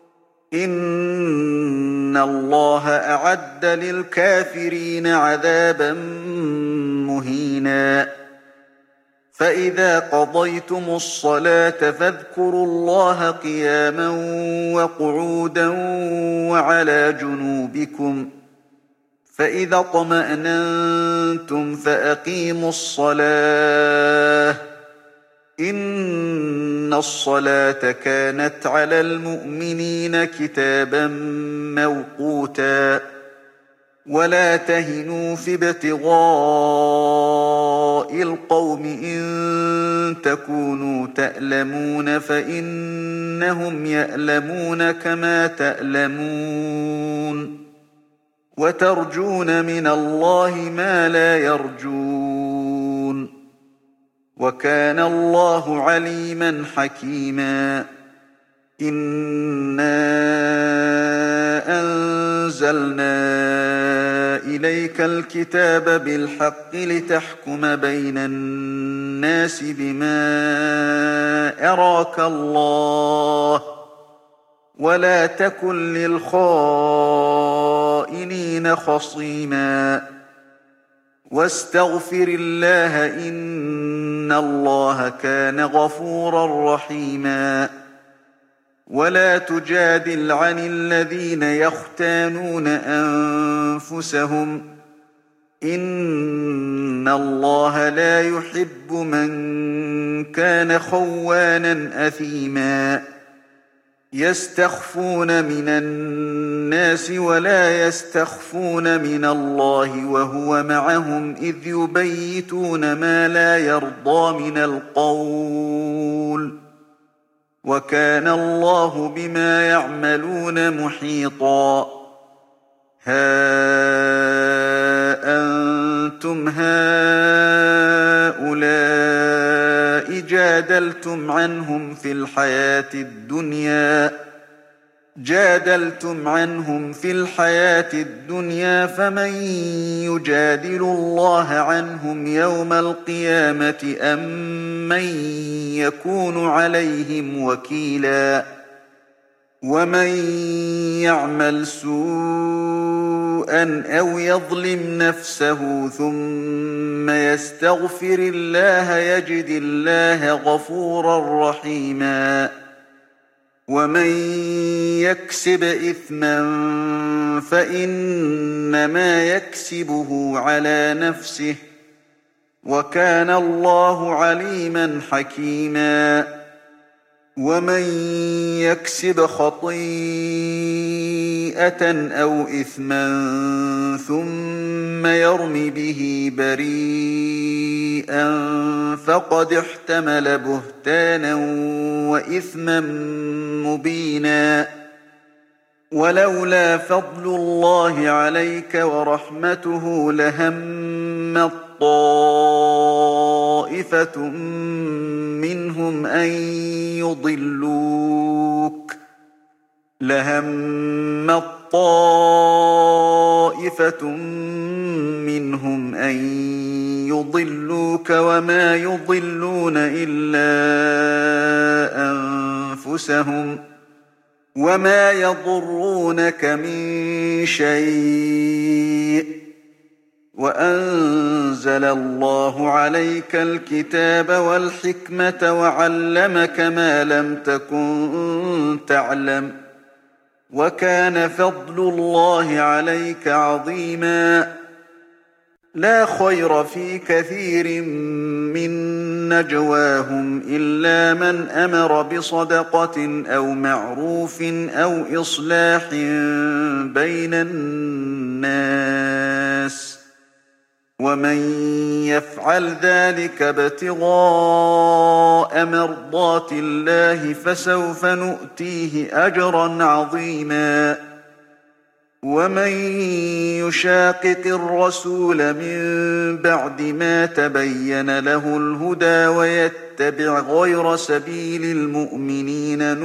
إِنَّ اللَّهَ أَعَدَّ لِلْكَافِرِينَ عَذَابًا مُّهِينًا فَإِذَا قَضَيْتُمُ الصَّلَاةَ فَاذْكُرُوا اللَّهَ قِيَامًا وَقُعُودًا وَعَلَىٰ جُنُوبِكُمْ ۚ فَإِذَا اطْمَأْنَنتُمْ فَأَقِيمُوا الصَّلَاةَ ۚ إِنَّ الصَّلَاةَ كَانَتْ عَلَى الْمُؤْمِنِينَ كِتَابًا مَّوْقُوتًا وَلَا تَهِنُوا فِي ابْتِغَاءِ الْقَوْمِ إِن تَكُونُوا تَأْلَمُونَ فَإِنَّهُمْ يَأْلَمُونَ كَمَا تَأْلَمُونَ وَتَرْجُونَ مِنَ اللَّهِ مَا لَا يَرْجُونَ ۗ وَكَانَ اللَّهُ عَلِيمًا حَكِيمًا إِنَّا أَنزَلْنَا إِلَيْكَ الْكِتَابَ بِالْحَقِّ لِتَحْكُمَ بَيْنَ النَّاسِ بِمَا أَرَاكَ اللَّهُ ۚ وَلَا تَكُن لِّلْخَائِنِينَ خَصِيمًا وَاسْتَغْفِرِ اللَّهَ ۖ إِنَّ اللَّهَ كَانَ غَفُورًا رَّحِيمًا وَلَا تُجَادِلْ عَنِ الَّذِينَ يَخْتَانُونَ أَنفُسَهُمْ ۚ إِنَّ اللَّهَ لَا يُحِبُّ مَن كَانَ خَوَّانًا أَثِيمًا يَسْتَخْفُونَ مِنَ النَّاسِ وَلَا يَسْتَخْفُونَ مِنَ اللَّهِ وَهُوَ مَعَهُمْ إِذْ يُبَيِّتُونَ مَا لَا يَرْضَىٰ مِنَ الْقَوْلِ ۚ وَكَانَ اللَّهُ بِمَا يَعْمَلُونَ مُحِيطًا هَا أَنتُمْ هَٰؤُلَاءِ جَادَلْتُمْ عنهم في الحياة الدنيا فمن يجادل الله عنهم يوم القيامة أم من يكون عليهم وكيلا ومن يعمل سوءا أو يظلم نفسه ثم يستغفر الله يجد الله غفورا رحيما ومن يكسب إثما فإنما يكسبه على نفسه وكان الله عليما حكيما ومن يكسب خطيئة أو إثما ثم يرم به بريئا فقد احتمل بهتانا وإثما مبينا ولولا فضل الله عليك ورحمته لهمت طائفة منهم أن يضلوك وما يضلون إلا أنفسهم وما يضرونك من شيء وأنزل الله عليك الكتاب والحكمة وعلمك ما لم تكن تعلم وكان فضل الله عليك عظيما. لا خير في كثير من نجواهم إلا من أمر بصدقة أو معروف أو إصلاح بين الناس، ومن يفعل ذلك ابتغاء مرضات الله فسوف نؤتيه أجرا عظيما. ومن يشاقق الرسول من بعد ما تبين له الهدى ويتبع غير سبيل المؤمنين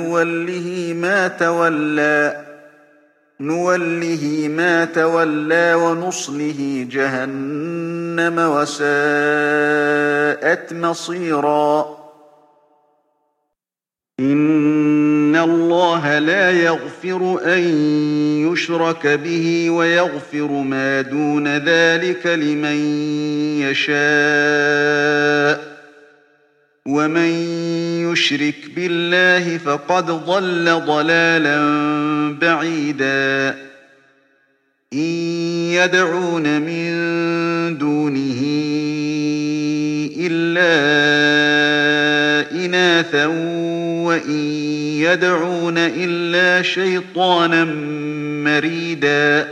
نوله ما تولى ونصله جهنم وساءت مصيرا. إن الله لا يغفر أن يشرك به ويغفر ما دون ذلك لمن يشاء، ومن يشرك بالله فقد ضل ضلالا بعيدا. إن يدعون من دونه إلا إناثا وإن يدعون إلا شيطانا مريدا.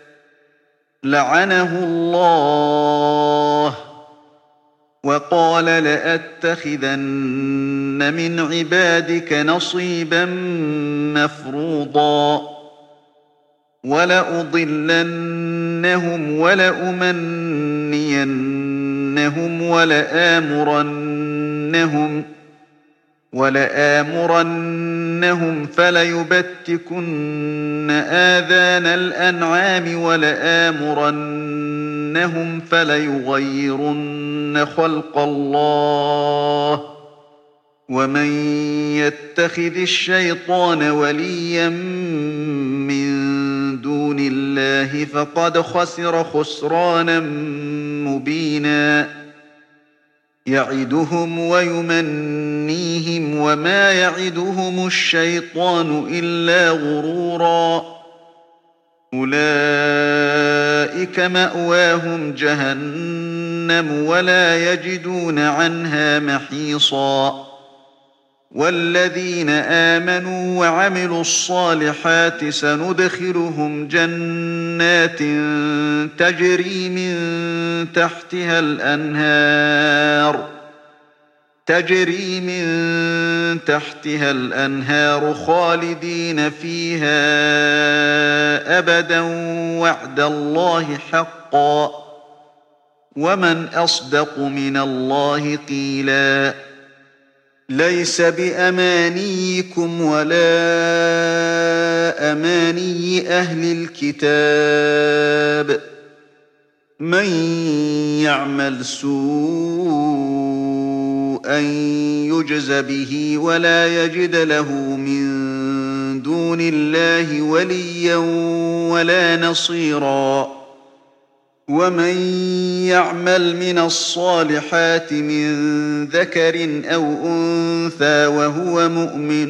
لعنه الله وقال لأتخذن من عبادك نصيبا مفروضا ولأضلنهم ولأمنينهم ولآمرنهم فليبتكن آذان الأنعام ولآمرنهم فليغيرن خلق الله. ومن يتخذ الشيطان وليا من دون الله فقد خسر خسرانا مبينا. يعدهم ويمنيهم وما يعدهم الشيطان إلا غرورا. أولئك مأواهم جهنم ولا يجدون عنها محيصا. والذين آمنوا وعملوا الصالحات سندخلهم جنات تجري من تحتها الأنهار خالدين فيها أبدا وعد الله حقا. ومن أصدق من الله قيلا. ليس بأمانيكم ولا أماني أهل الكتاب. من يعمل سوءا يجز به ولا يجد له من دون الله وليا ولا نصيرا. ومن يعمل من الصالحات من ذكر أو أنثى وهو مؤمن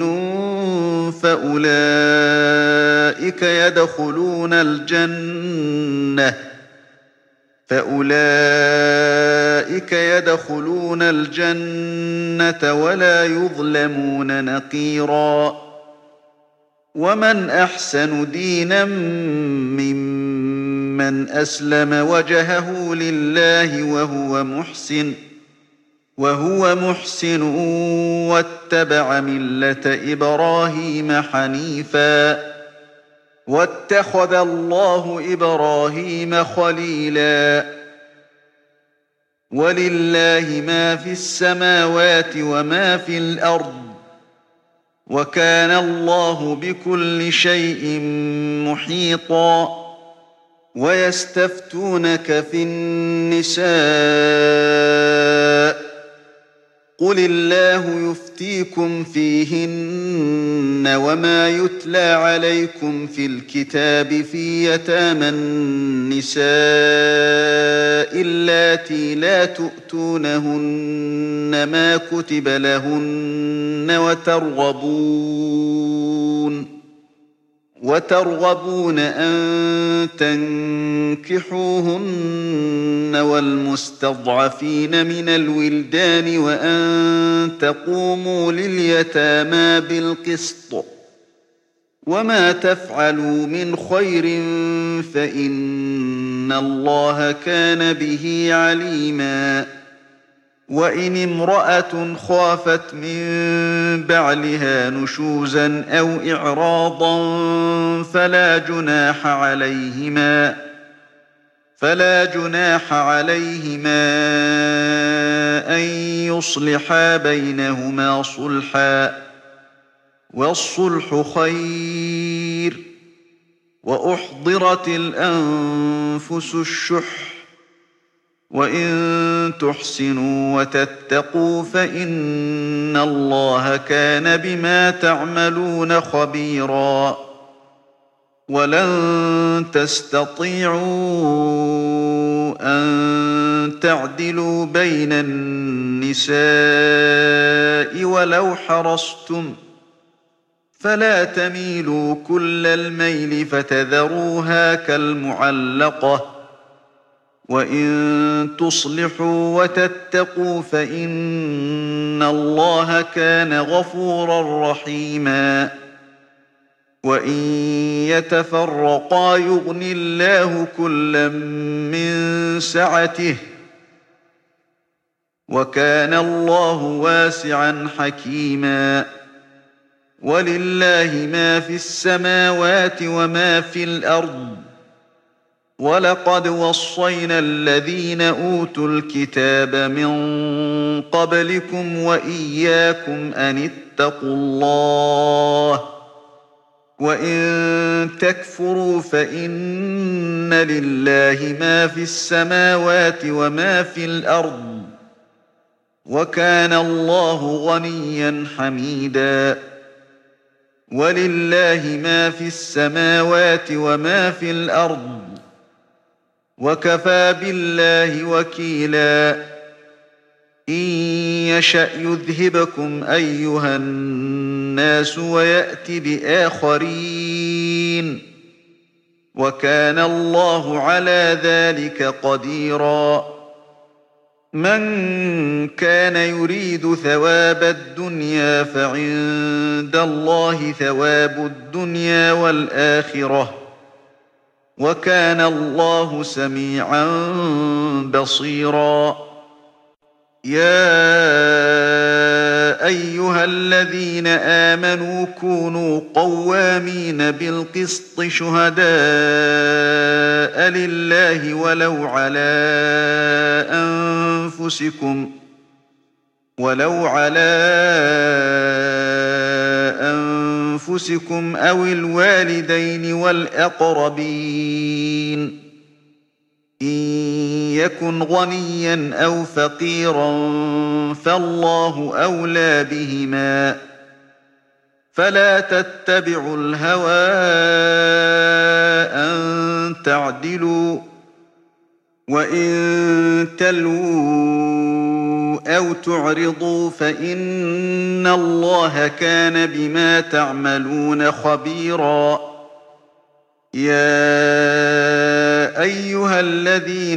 فأولئك يدخلون الجنة ولا يظلمون نقيرا. ومن أحسن دينا ممن أسلم وجهه لله وهو محسن واتبع ملة إبراهيم حنيفا واتخذ الله إبراهيم خليلا. ولله ما في السماوات وما في الأرض وكان الله بكل شيء محيطا. ويستفتونك في النساء قل الله يفتيكم فيهن وما يتلى عليكم في الكتاب في يتامى النساء اللاتي لا تؤتونهن ما كتب لهن وترغبون أن تنكحوهن والمستضعفين من الولدان وأن تقوموا لليتامى بالقسط وما تفعلوا من خير فإن الله كان به عليما وإن امرأة خافت من بعلها نشوزا أو إعراضا فلا جناح عليهما أن يصلحا بينهما صلحا والصلح خير وأحضرت الأنفس الشح وإن تحسنوا وتتقوا فإن الله كان بما تعملون خبيرا ولن تستطيعوا أن تعدلوا بين النساء ولو حرصتم فلا تميلوا كل الميل فتذروها كالمعلقة وإن تصلحوا وتتقوا فإن الله كان غفورا رحيما وإن يتفرقا يغن الله كلا من سعته وكان الله واسعا حكيما ولله ما في السماوات وما في الأرض ولقد وصينا الذين أوتوا الكتاب من قبلكم وإياكم أن اتقوا الله وإن تكفروا فإن لله ما في السماوات وما في الأرض وكان الله غنيا حميدا ولله ما في السماوات وما في الأرض وكفى بالله وكيلا إن يشأ يذهبكم أيها الناس ويأت بآخرين وكان الله على ذلك قديرا من كان يريد ثواب الدنيا فعند الله ثواب الدنيا والآخرة وكان الله سميعا بصيرا يا أيها الذين آمنوا كونوا قوامين بالقسط شهداء لله ولو على أنفسكم أو الوالدين والأقربين إن يكن غنيا أو فقيرا فالله أولى بهما فلا تتبعوا الهوى أن تعدلوا وإن تلووا أو تعرضوا فإن الله كان بما تعملون خبيرا يا أيها الذين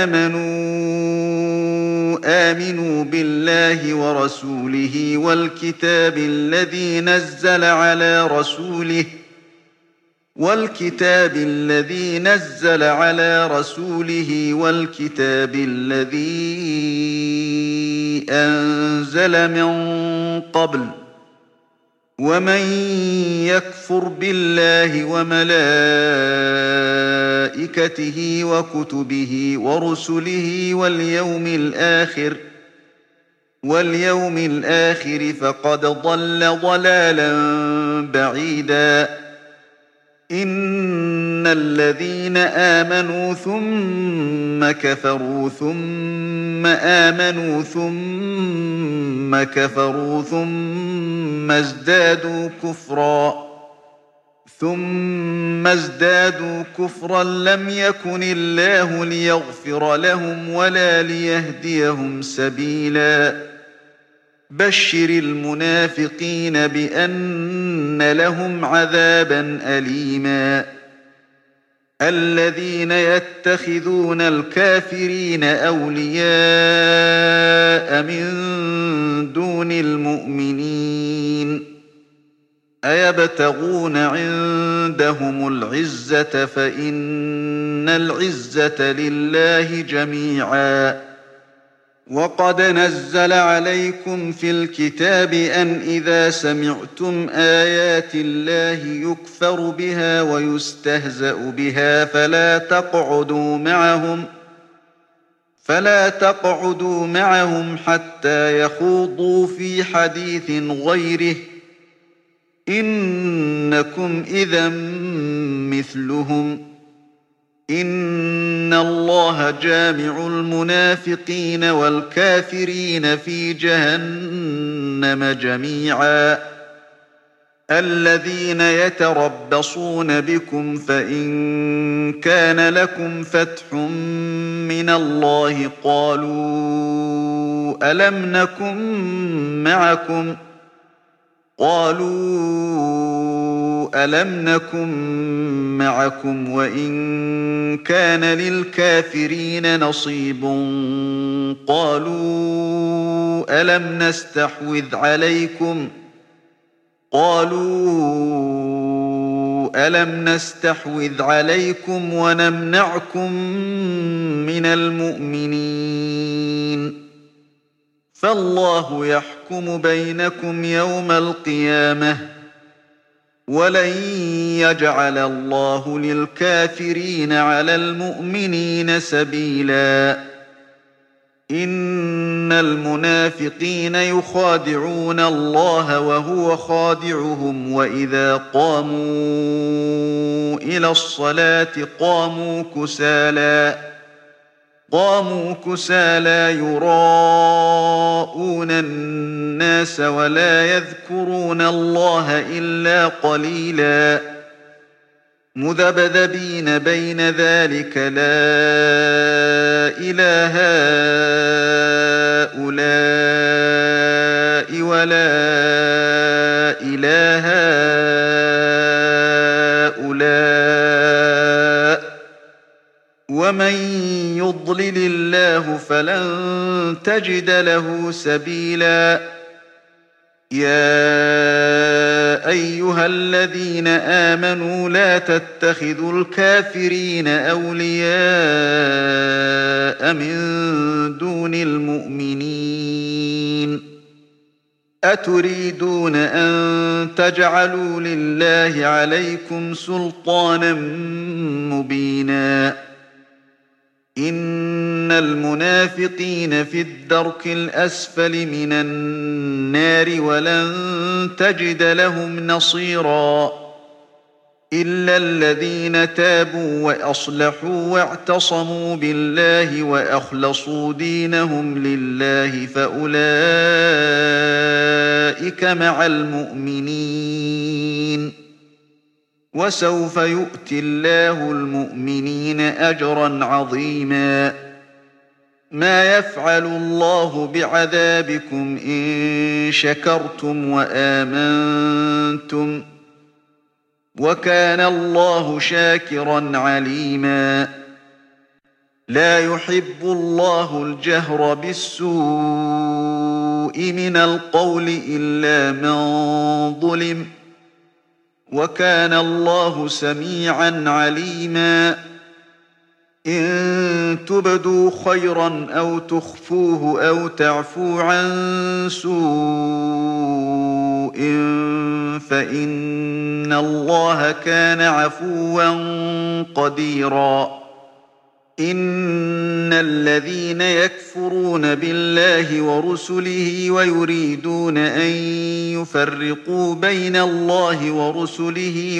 آمنوا بالله ورسوله والكتاب الذي نزل على رسوله والكتاب الذي أنزل من قبل ومن يكفر بالله وملائكته وكتبه ورسله واليوم الآخر فقد ضل ضلالا بعيدا إن الذين آمنوا ثم كفروا ثم آمنوا ثم كفروا ثم ازدادوا كفرا لم يكن الله ليغفر لهم ولا ليهديهم سبيلا بشر المنافقين بأن لَأَذِيقَنَّ لَهُمْ عَذَابًا أَلِيمًا الَّذِينَ يَتَّخِذُونَ الْكَافِرِينَ أَوْلِيَاءَ مِن دُونِ الْمُؤْمِنِينَ أَيَبْتَغُونَ عِندَهُمُ الْعِزَّةَ فَإِنَّ الْعِزَّةَ لِلَّهِ جَمِيعًا وَقَدْ نَزَّلَ عَلَيْكُمْ فِي الْكِتَابِ أَنْ إِذَا سَمِعْتُمْ آيَاتِ اللَّهِ يُكْفَرُ بِهَا وَيُسْتَهْزَأُ بِهَا فَلَا تَقْعُدُوا مَعَهُمْ حَتَّىٰ يَخُوضُوا فِي حَدِيثٍ غَيْرِهِ ۚ إِنَّكُمْ إِذًا مِّثْلُهُمْ ۗ إِنَّ اللَّهَ جَامِعُ الْمُنَافِقِينَ وَالْكَافِرِينَ فِي جَهَنَّمَ جَمِيعًا الَّذِينَ يَتَرَبَّصُونَ بِكُمْ فَإِن كَانَ لَكُمْ فَتْحٌ مِّنَ اللَّهِ قَالُوا أَلَمْ نَكُن مَّعَكُمْ وَإِن كَانَ لِلْكَافِرِينَ نَصِيبٌ قَالُوا أَلَمْ نَسْتَحْوِذْ عَلَيْكُمْ وَنَمْنَعْكُم مِّنَ الْمُؤْمِنِينَ فَاللَّهُ يَحْكُمُ بَيْنَكُمْ يَوْمَ الْقِيَامَةِ ۖ وَلَن يَجْعَلَ اللَّهُ لِلْكَافِرِينَ عَلَى الْمُؤْمِنِينَ سَبِيلًا إِنَّ الْمُنَافِقِينَ يُخَادِعُونَ اللَّهَ وَهُوَ خَادِعُهُمْ وَإِذَا قَامُوا إِلَى الصَّلَاةِ قَامُوا كُسَالَىٰ يُرَاءُونَ النَّاسَ وَلَا يَذْكُرُونَ اللَّهَ إِلَّا قَلِيلًا مُّذَبْذَبِينَ بَيْنَ ذَٰلِكَ لَا إِلَىٰ هَٰؤُلَاءِ وَلَا إِلَىٰ هَٰؤُلَاءِ ۚ وَمَن يُضْلِلِ اللَّهُ فَلَن تَجِدَ لَهُ سَبِيلًا يَا أَيُّهَا الَّذِينَ آمَنُوا لَا تَتَّخِذُوا الْكَافِرِينَ أَوْلِيَاءَ مِن دُونِ الْمُؤْمِنِينَ أَتُرِيدُونَ أَن تَجْعَلُوا لِلَّهِ عَلَيْكُمْ سُلْطَانًا مُّبِينًا إِنَّ الْمُنَافِقِينَ فِي الدَّرْكِ الْأَسْفَلِ مِنَ النَّارِ وَلَن تَجِدَ لَهُمْ نَصِيرًا إِلَّا الَّذِينَ تَابُوا وَأَصْلَحُوا وَاعْتَصَمُوا بِاللَّهِ وَأَخْلَصُوا دِينَهُمْ لِلَّهِ فَأُولَٰئِكَ مَعَ الْمُؤْمِنِينَ ۖ وَسَوْفَ يُؤْتِ اللَّهُ الْمُؤْمِنِينَ أَجْرًا عَظِيمًا مَا يَفْعَلُ اللَّهُ بِعَذَابِكُمْ إِن شَكَرْتُمْ وَآمَنتُمْ ۚ وَكَانَ اللَّهُ شَاكِرًا عَلِيمًا لَا يُحِبُّ اللَّهُ الْجَهْرَ بِالسُّوءِ مِنَ الْقَوْلِ إِلَّا مَن ظُلِمَ ۚ وَكَانَ اللَّهُ سَمِيعًا عَلِيمًا إِن تُبْدُوا خَيْرًا أَوْ تُخْفُوهُ أَوْ تَعْفُوا عَن سُوءٍ فَإِنَّ اللَّهَ كَانَ عَفُوًّا قَدِيرًا إِنَّ الَّذِينَ يَكْفُرُونَ بِاللَّهِ وَرُسُلِهِ وَيُرِيدُونَ أَن يُفَرِّقُوا بَيْنَ اللَّهِ وَرُسُلِهِ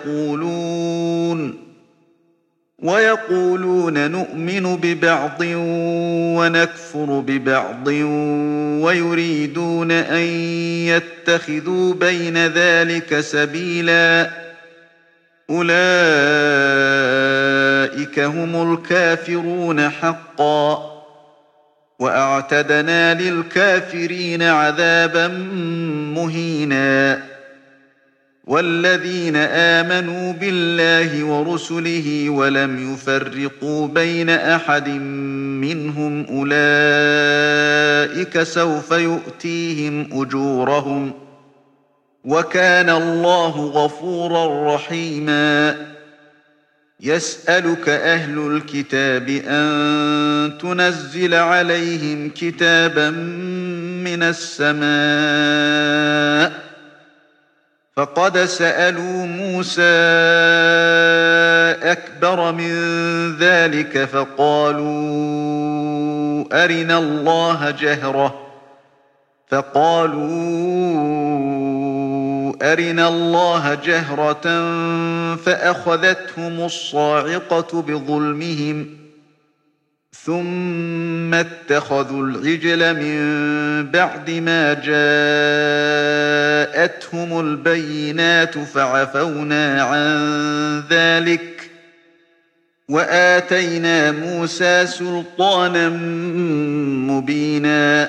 وَيَقُولُونَ نُؤْمِنُ بِبَعْضٍ وَنَكْفُرُ بِبَعْضٍ وَيُرِيدُونَ أَن يَتَّخِذُوا بَيْنَ ذَٰلِكَ سَبِيلًا أُولَٰئِكَ هُمُ الْكَافِرُونَ حَقًّا ۚ وَأَعْتَدْنَا لِلْكَافِرِينَ عَذَابًا مُّهِينًا والذين آمنوا بالله ورسله ولم يفرقوا بين أحد منهم أولئك سوف يؤتيهم أجورهم وكان الله غفورا رحيما يسألك أهل الكتاب أن تنزل عليهم كتابا من السماء فقد سألوا موسى أكبر من ذلك فقالوا أرنا الله جهرة فأخذتهم الصاعقة بظلمهم ثم اتخذوا العجل من بعد ما جاءتهم البينات فعفونا عن ذلك وآتينا موسى سلطانا مبينا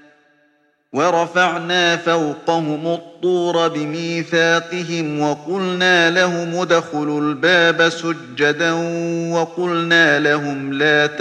ورفعنا فوقهم الطور بميثاقهم وقلنا لهم ادخلوا الباب سجدا وقلنا لهم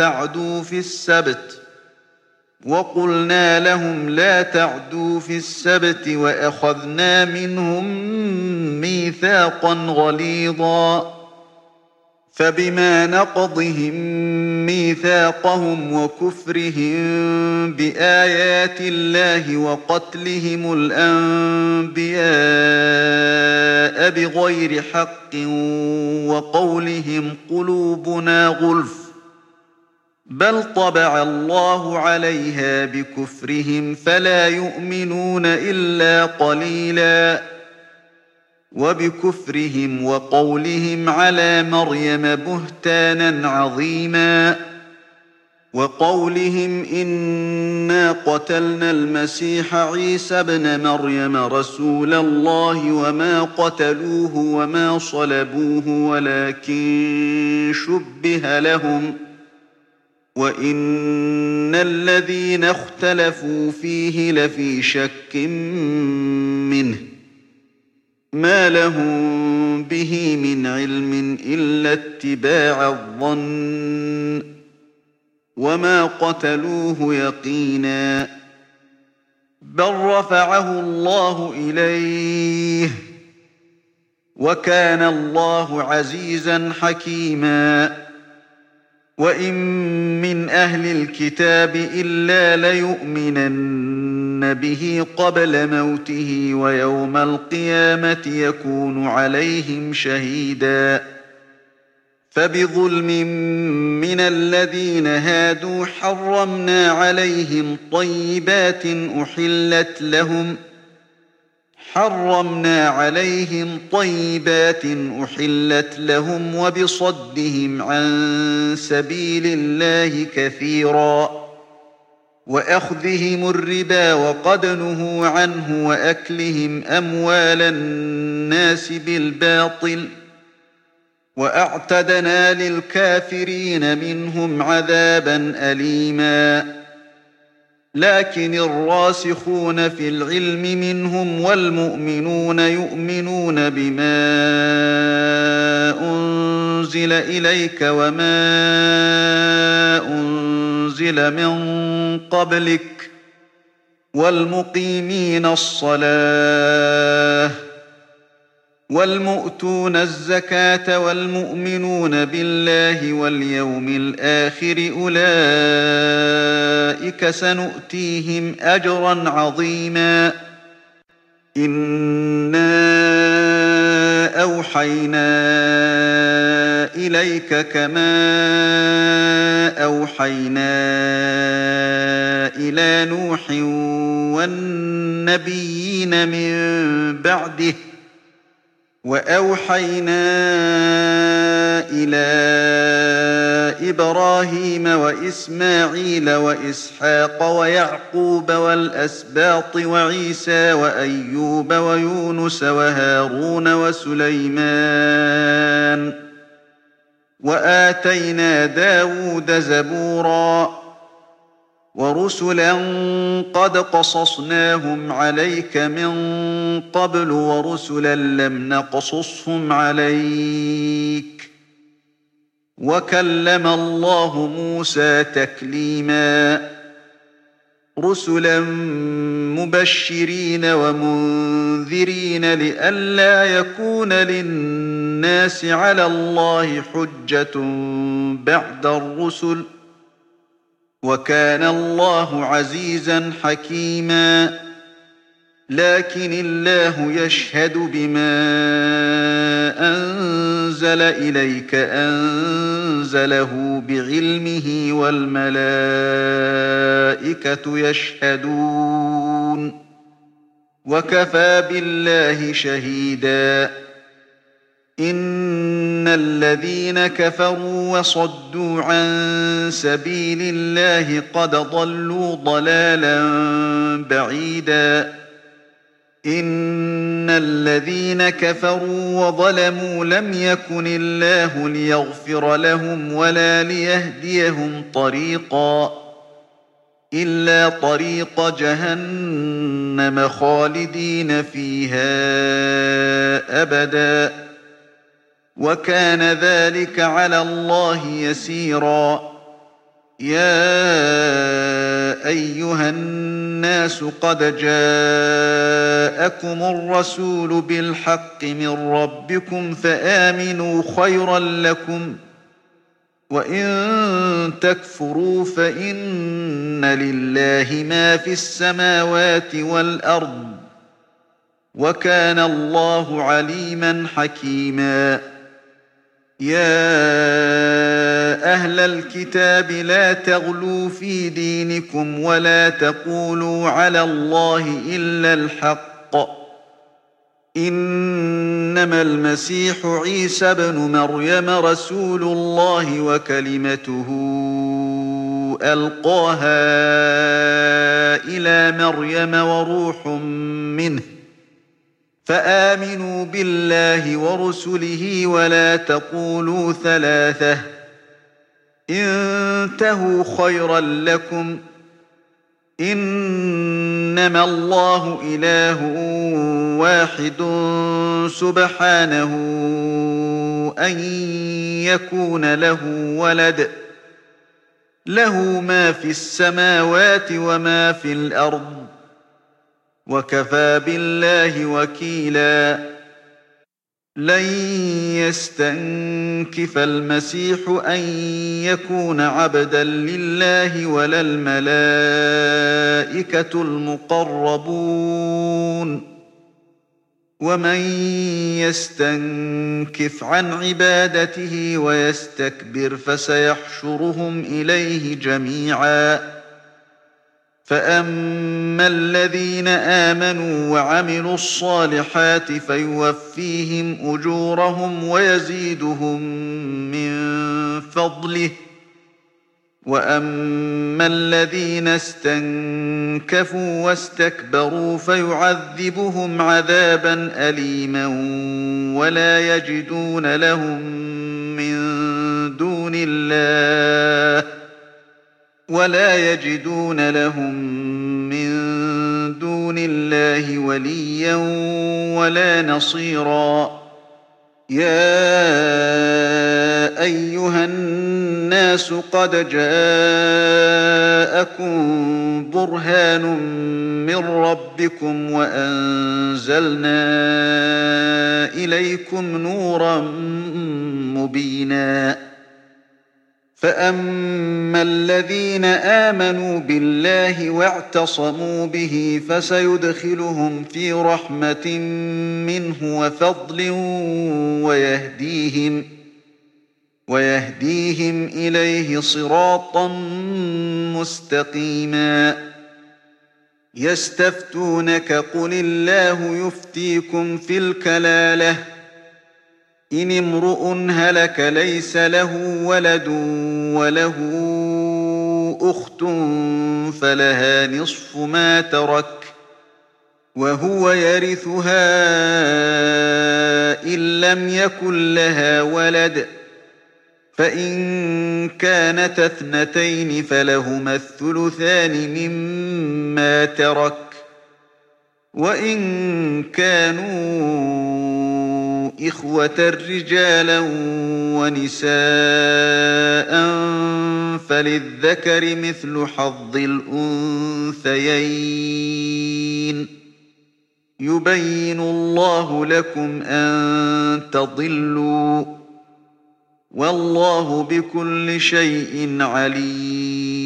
لا تعدوا في السبت وأخذنا منهم ميثاقا غليظا فبما نقضهم ميثاقهم وكفرهم بآيات الله وقتلهم الأنبياء بغير حق وقولهم قلوبنا غلف بل طبع الله عليها بكفرهم فلا يؤمنون إلا قليلا وبكفرهم وقولهم على مريم بهتانا عظيما وقولهم إنا قتلنا المسيح عيسى ابن مريم رسول الله وما قتلوه وما صلبوه ولكن شبه لهم وإن الذين اختلفوا فيه لفي شك منه ما لهم به من علم إلا اتباع الظن وما قتلوه يقينا بل رفعه الله إليه وكان الله عزيزا حكيما وإن من أهل الكتاب إلا ليؤمنن به قبل موته ويوم القيامة يكون عليهم شهيدا فبظلم من الذين هادوا حرمنا عليهم طيبات أحلت لهم وبصدهم عن سبيل الله كثيرا وأخذهم الربا وقد نهوا عنه وأكلهم أموال الناس بالباطل وأعتدنا للكافرين منهم عذابا أليما لكن الراسخون في العلم منهم والمؤمنون يؤمنون بما أنزل إليك وما أنزل من قبلك والمقيمين الصلاة والمؤتون الزكاة والمؤمنون بالله واليوم الآخر أولئك سنؤتيهم أجرا عظيما إنا أوحينا إليك كما أوحينا إلى نوح والنبيين من بعده وأوحينا إلى إبراهيم وإسماعيل وإسحاق ويعقوب والأسباط وعيسى وأيوب ويونس وهارون وسليمان وآتينا داود زبورا ورسلا قد قصصناهم عليك من قبل ورسلا لم نقصصهم عليك وكلم الله موسى تكليما رسلا مبشرين ومنذرين لئلا يكون للناس على الله حجة بعد الرسل وكان الله عزيزا حكيما لكن الله يشهد بما أنزل إليك أنزله بعلمه والملائكة يشهدون وكفى بالله شهيدا إن الذين كفروا وصدوا عن سبيل الله قد ضلوا ضلالا بعيدا إن الذين كفروا وظلموا لم يكن الله ليغفر لهم ولا ليهديهم طريقا إلا طريق جهنم خالدين فيها أبدا وكان ذلك على الله يسيرا يا أيها الناس قد جاءكم الرسول بالحق من ربكم فآمنوا خيرا لكم وإن تكفروا فإن لله ما في السماوات والأرض وكان الله عليما حكيما يا أهل الكتاب لا تغلوا في دينكم ولا تقولوا على الله إلا الحق إنما المسيح عيسى بن مريم رسول الله وكلمته ألقاها إلى مريم وروح منه فآمنوا بالله ورسله ولا تقولوا ثلاثة انتهوا خيرا لكم إنما الله إله واحد سبحانه أن يكون له ولد له ما في السماوات وما في الأرض وكفى بالله وكيلا لن يستنكف المسيح أن يكون عبدا لله ولا الملائكة المقربون ومن يستنكف عن عبادته ويستكبر فسيحشرهم إليه جميعا فأما الذين آمنوا وعملوا الصالحات فيوفيهم أجورهم ويزيدهم من فضله وأما الذين استنكفوا واستكبروا فيعذبهم عذابا أليما ولا يجدون لهم من دون الله وليا ولا نصيرا يا أيها الناس قد جاءكم برهان من ربكم وأنزلنا إليكم نورا مبينا فأما الذين آمنوا بالله واعتصموا به فسيدخلهم في رحمة منه وفضل ويهديهم إليه صراطا مستقيما يستفتونك قل الله يفتيكم في الكلالة إن امرؤ هلك ليس له ولد وله أخت فلها نصف ما ترك وهو يرثها إن لم يكن لها ولد فإن كانتا اثنتين فلهما الثلثان مما ترك وإن كانوا إخوة رجالا ونساء فللذكر مثل حظ الأنثيين يبين الله لكم أن تضلوا والله بكل شيء عليم